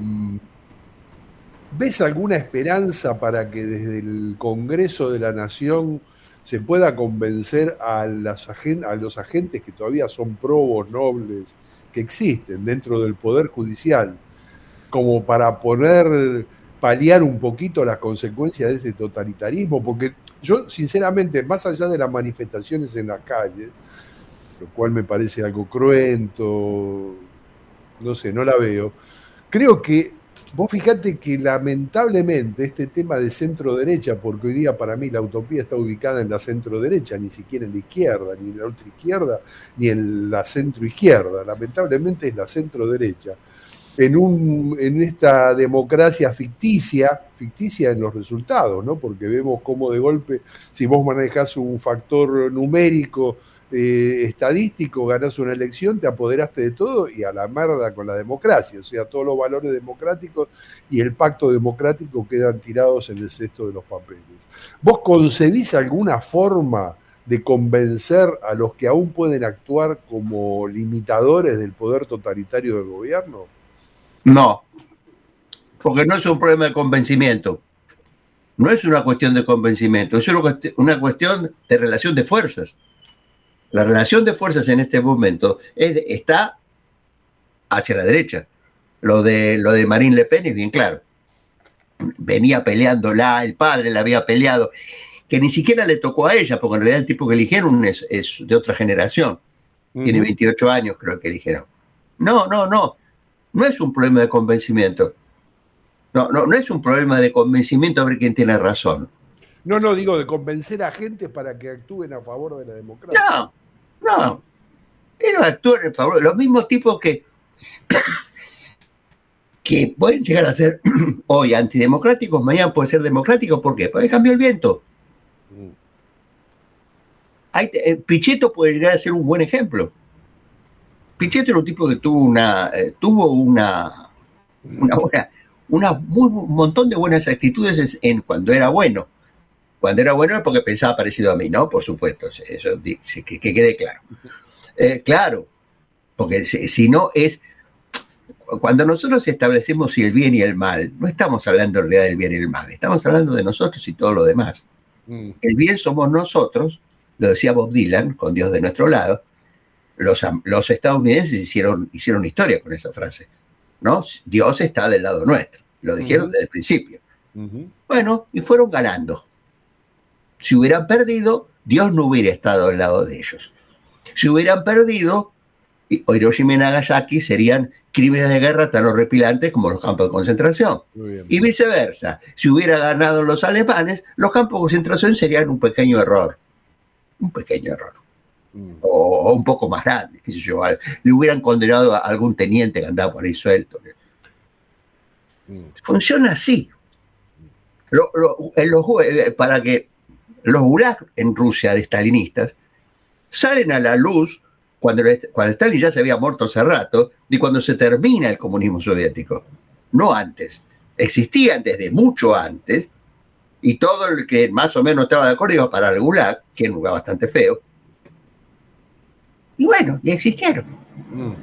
¿Ves alguna esperanza para que desde el Congreso de la Nación se pueda convencer a, las agen- a los agentes que todavía son probos nobles que existen dentro del Poder Judicial, como para poder paliar un poquito las consecuencias de este totalitarismo? Porque yo, sinceramente, más allá de las manifestaciones en las calles, lo cual me parece algo cruento, no sé, no la veo, creo que vos fijate que lamentablemente este tema de centro-derecha, porque hoy día para mí la utopía está ubicada en la centro-derecha, ni siquiera en la izquierda, ni en la ultra-izquierda, ni en la centro-izquierda, lamentablemente es la centro-derecha, en, un, en esta democracia ficticia, ficticia en los resultados, ¿no? Porque vemos cómo de golpe, si vos manejás un factor numérico, eh, estadístico, ganás una elección, te apoderaste de todo y a la merda con la democracia. O sea, todos los valores democráticos y el pacto democrático quedan tirados en el cesto de los papeles. ¿Vos concebís alguna forma de convencer a los que aún pueden actuar como limitadores del poder totalitario del gobierno? No, porque no es un problema de convencimiento. No es una cuestión de convencimiento, es una cuest- una cuestión de relación de fuerzas. La relación de fuerzas en este momento es de- está hacia la derecha. Lo de, lo de Marine Le Pen es bien claro. Venía peleándola, el padre la había peleado, que ni siquiera le tocó a ella, porque en realidad el tipo que eligieron es, es de otra generación. Tiene Ujú. veintiocho años, creo que eligieron. No, no, no. No es un problema de convencimiento. No, no, no es un problema de convencimiento a ver quién tiene razón. No, no, digo de convencer a gente para que actúen a favor de la democracia. No, no. Ellos actúan en favor. Los mismos tipos que, que pueden llegar a ser hoy antidemocráticos, mañana pueden ser democráticos. ¿Por qué? Porque cambió el viento. Hay, eh, Pichetto puede llegar a ser un buen ejemplo. Pichetto era un tipo que tuvo una, eh, tuvo una, una buena, una muy, un montón de buenas actitudes en cuando era bueno. Cuando era bueno era porque pensaba parecido a mí, ¿no? Por supuesto, eso que, que quede claro. Eh, claro, porque si, si no es... Cuando nosotros establecemos el bien y el mal, no estamos hablando en realidad del bien y el mal, estamos hablando de nosotros y todo lo demás. Mm. El bien somos nosotros, lo decía Bob Dylan, con Dios de nuestro lado. Los, los estadounidenses hicieron, hicieron historia con esa frase, ¿no? Dios está del lado nuestro, lo dijeron uh-huh. desde el principio. Uh-huh. Bueno, y fueron ganando. Si hubieran perdido, Dios no hubiera estado al lado de ellos. Si hubieran perdido, Hiroshima y Nagasaki serían crímenes de guerra tan horripilantes como los campos de concentración. Y viceversa, si hubiera ganado los alemanes, los campos de concentración serían un pequeño error. Un pequeño error. Mm. O, o un poco más grande, qué sé yo. Le hubieran condenado a algún teniente que andaba por ahí suelto. Mm. Funciona así. Lo, lo, en los, para que los gulag en Rusia de stalinistas salen a la luz Cuando, cuando Stalin ya se había muerto hace rato y cuando se termina el comunismo soviético, no antes. Existían desde mucho antes y todo el que más o menos estaba de acuerdo iba para el Gulag, que es un lugar bastante feo. Y bueno, y existieron. Mm.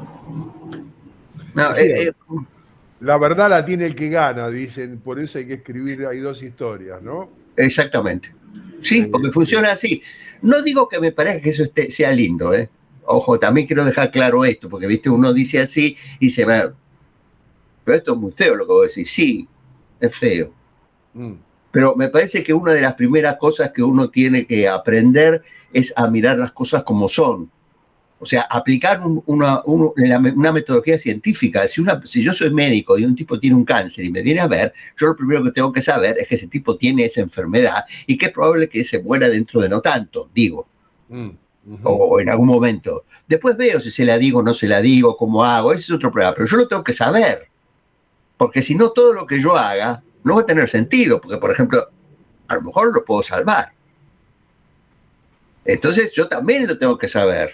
No, sí, eh, eh, la verdad la tiene el que gana, dicen, por eso hay que escribir, hay dos historias, ¿no? Exactamente. Sí, porque funciona así. No digo que me parezca que eso esté, sea lindo, ¿eh? Ojo, también quiero dejar claro esto, porque viste, uno dice así y se va. Pero esto es muy feo lo que vos decís. Sí, es feo. Mm. Pero me parece que una de las primeras cosas que uno tiene que aprender es a mirar las cosas como son. O sea, aplicar un, una, un, una metodología científica. Si, una, si yo soy médico y un tipo tiene un cáncer y me viene a ver, yo lo primero que tengo que saber es que ese tipo tiene esa enfermedad y que es probable que se muera dentro de no tanto, digo. Mm. Uh-huh. O en algún momento. Después veo si se la digo o no se la digo, cómo hago, ese es otro problema, pero yo lo tengo que saber, porque si no todo lo que yo haga no va a tener sentido, porque por ejemplo, a lo mejor lo puedo salvar. Entonces yo también lo tengo que saber.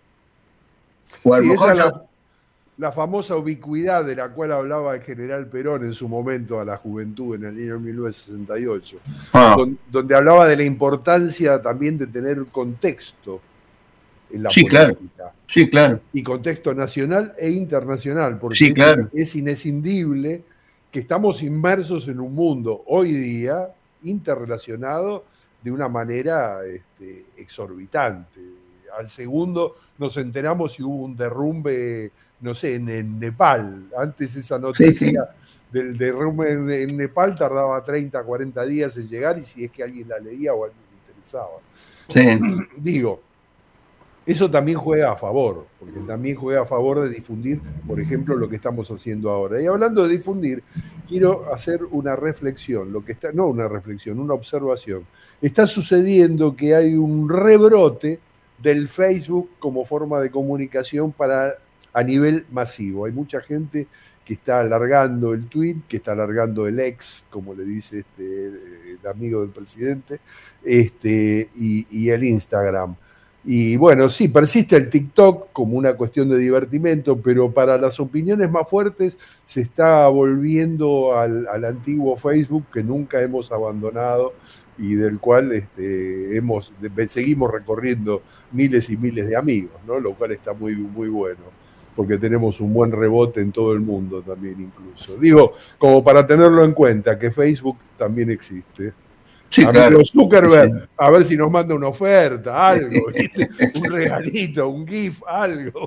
O a lo sí, mejor esa yo... la, la famosa ubicuidad de la cual hablaba el general Perón en su momento a la juventud en el año mil novecientos sesenta y ocho, ah. donde, donde hablaba de la importancia también de tener contexto en la sí, política. Claro. Sí, claro. Y contexto nacional e internacional, porque sí, claro. es, es inescindible que estamos inmersos en un mundo hoy día interrelacionado de una manera este, exorbitante. Al segundo nos enteramos si hubo un derrumbe, no sé, en, en Nepal. Antes esa noticia sí, sí. del derrumbe en, en Nepal tardaba treinta, cuarenta días en llegar, y si es que alguien la leía o a alguien le interesaba. Sí. Digo, eso también juega a favor, porque también juega a favor de difundir, por ejemplo, lo que estamos haciendo ahora. Y hablando de difundir, quiero hacer una reflexión, lo que está, no una reflexión, una observación. Está sucediendo que hay un rebrote del Facebook como forma de comunicación para, a nivel masivo. Hay mucha gente que está alargando el tweet, que está alargando el ex, como le dice este, el amigo del presidente, este, y, y el Instagram. Y bueno, sí, persiste el TikTok como una cuestión de divertimento, pero para las opiniones más fuertes se está volviendo al, al antiguo Facebook que nunca hemos abandonado y del cual este, hemos, de, seguimos recorriendo miles y miles de amigos, ¿no? Lo cual está muy, muy bueno, porque tenemos un buen rebote en todo el mundo también incluso. Digo, como para tenerlo en cuenta, que Facebook también existe. Sí, claro. Zuckerberg, a ver si nos manda una oferta, algo, ¿viste? Un regalito, un GIF, algo.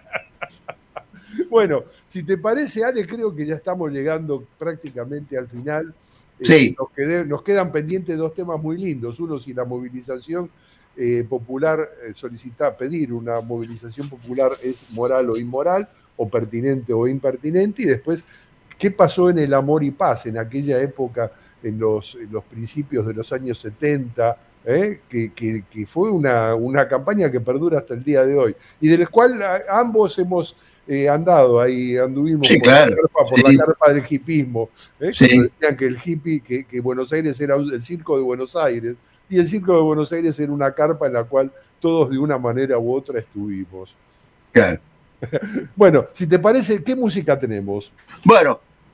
Bueno, si te parece, Ale, creo que ya estamos llegando prácticamente al final. Sí. Eh, nos, quedé, nos quedan pendientes dos temas muy lindos. Uno, si la movilización eh, popular, eh, solicitar, pedir una movilización popular es moral o inmoral, o pertinente o impertinente, y después, ¿qué pasó en el Amor y Paz en aquella época? En los, en los principios de los años setenta, ¿eh? que, que, que fue una, una campaña que perdura hasta el día de hoy, y del cual a, ambos hemos eh, andado ahí, anduvimos sí, por, claro. la, carpa, por sí. la carpa del hipismo, ¿eh? sí. que decían que el hippie, que, que Buenos Aires era el circo de Buenos Aires, y el circo de Buenos Aires era una carpa en la cual todos de una manera u otra estuvimos. Claro. Bueno, si te parece, ¿qué música tenemos? Bueno,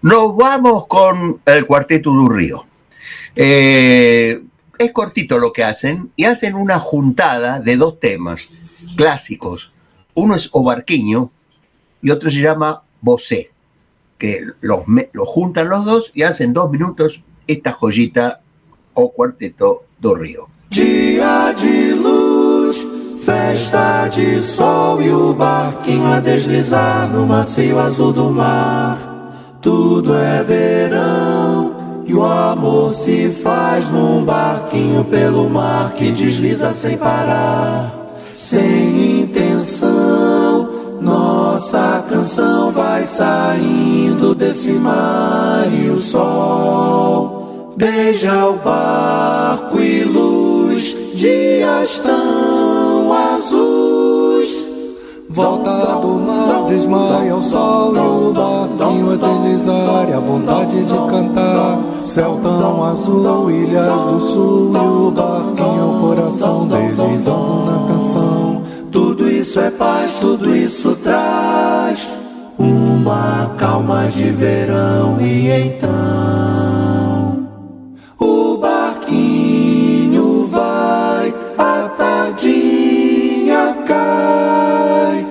Nos vamos con el Cuarteto do Río. Eh, es cortito lo que hacen, y hacen una juntada de dos temas clásicos. Uno es O Barquiño y otro se llama Você, que los, los juntan los dos y hacen dos minutos esta joyita, O Cuarteto do Río. Dia de luz, festa de sol e o barquinho a deslizar no macio azul do mar. Tudo é verão e o amor se faz num barquinho pelo mar que desliza sem parar, sem intenção. Nossa canção vai saindo desse mar e o sol beija o barco e luz, dias tão azuis. Volta do mar, desmaia o sol e o barquinho a deslizar e a vontade de cantar. Céu tão azul, ilhas do sul e o barquinho, o coração deslizando na canção. Tudo isso é paz, tudo isso traz uma calma de verão. E então o barquinho vai, a tardinha cai.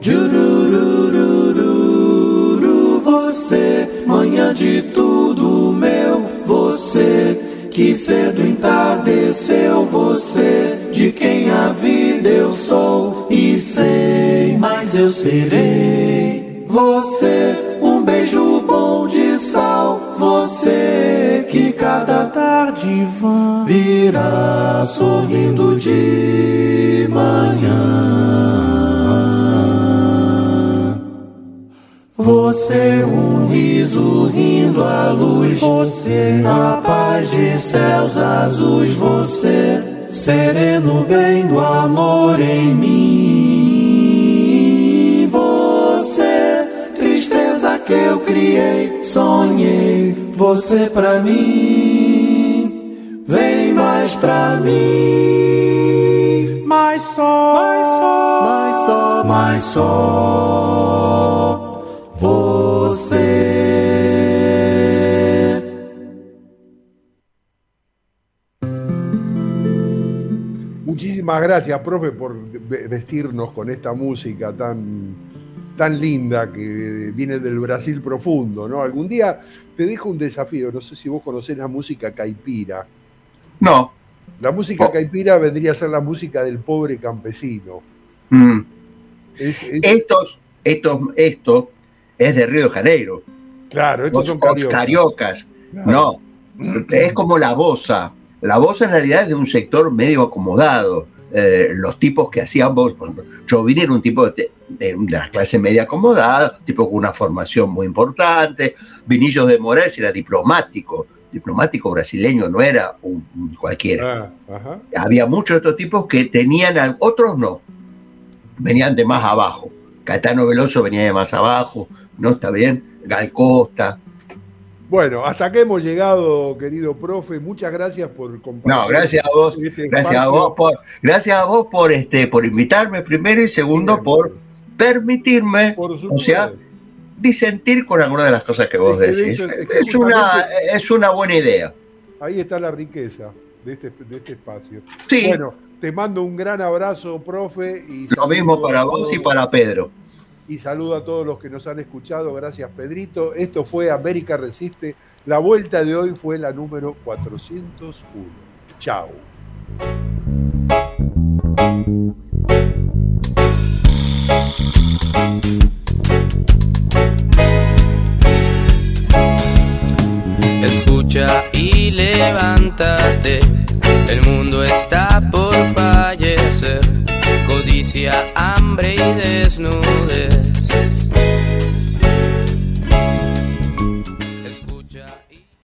Jurururururu, você, manhã de tudo meu, você que cedo entardeceu, você de quem a vida eu sou e sei, mas eu serei. Você, um beijo bom de sal, você que cada tarde vã virá sorrindo de manhã. Você, um riso rindo à luz, você, a paz de céus azuis, você, sereno bem do amor em mim. Você, tristeza que eu criei, sonhei, você pra mim, vem mais pra mim. Mais só, mais só, mais só, mais só. Você. Muchísimas gracias, profe, por vestirnos con esta música tan, tan linda que viene del Brasil profundo, ¿no? Algún día te dejo un desafío, no sé si vos conocés la música caipira. No. La música oh. caipira vendría a ser la música del pobre campesino. Mm. Es, es... Estos, estos, esto es de Río de Janeiro. Claro, estos los, son cariocas. Los cariocas. Claro. No, es como la bossa. La bossa en realidad es de un sector medio acomodado. Eh, los tipos que hacían bossa, Jobim era un tipo de, de, de la clase media acomodada, tipo con una formación muy importante. Vinicius de Moraes era diplomático, diplomático brasileño, no era un, un cualquiera. Ah, ajá. Había muchos de estos tipos que tenían, otros no, venían de más abajo. Caetano Veloso venía de más abajo, ¿no? Está bien, Gal Costa. Bueno, hasta acá hemos llegado, querido profe. Muchas gracias por compartir. No, gracias a vos. Este gracias espacio. a vos por, gracias a vos por este, por invitarme primero y segundo bien, por bien. permitirme, por o sea, disentir con alguna de las cosas que vos es que decís. Eso, es, que es una, es una buena idea. Ahí está la riqueza de este, de este espacio. Sí. Bueno, te mando un gran abrazo, profe. Y lo mismo para vos y para Pedro. Y saludo a todos los que nos han escuchado. Gracias, Pedrito. Esto fue América Resiste. La vuelta de hoy fue la número cuatrocientos uno. Chao.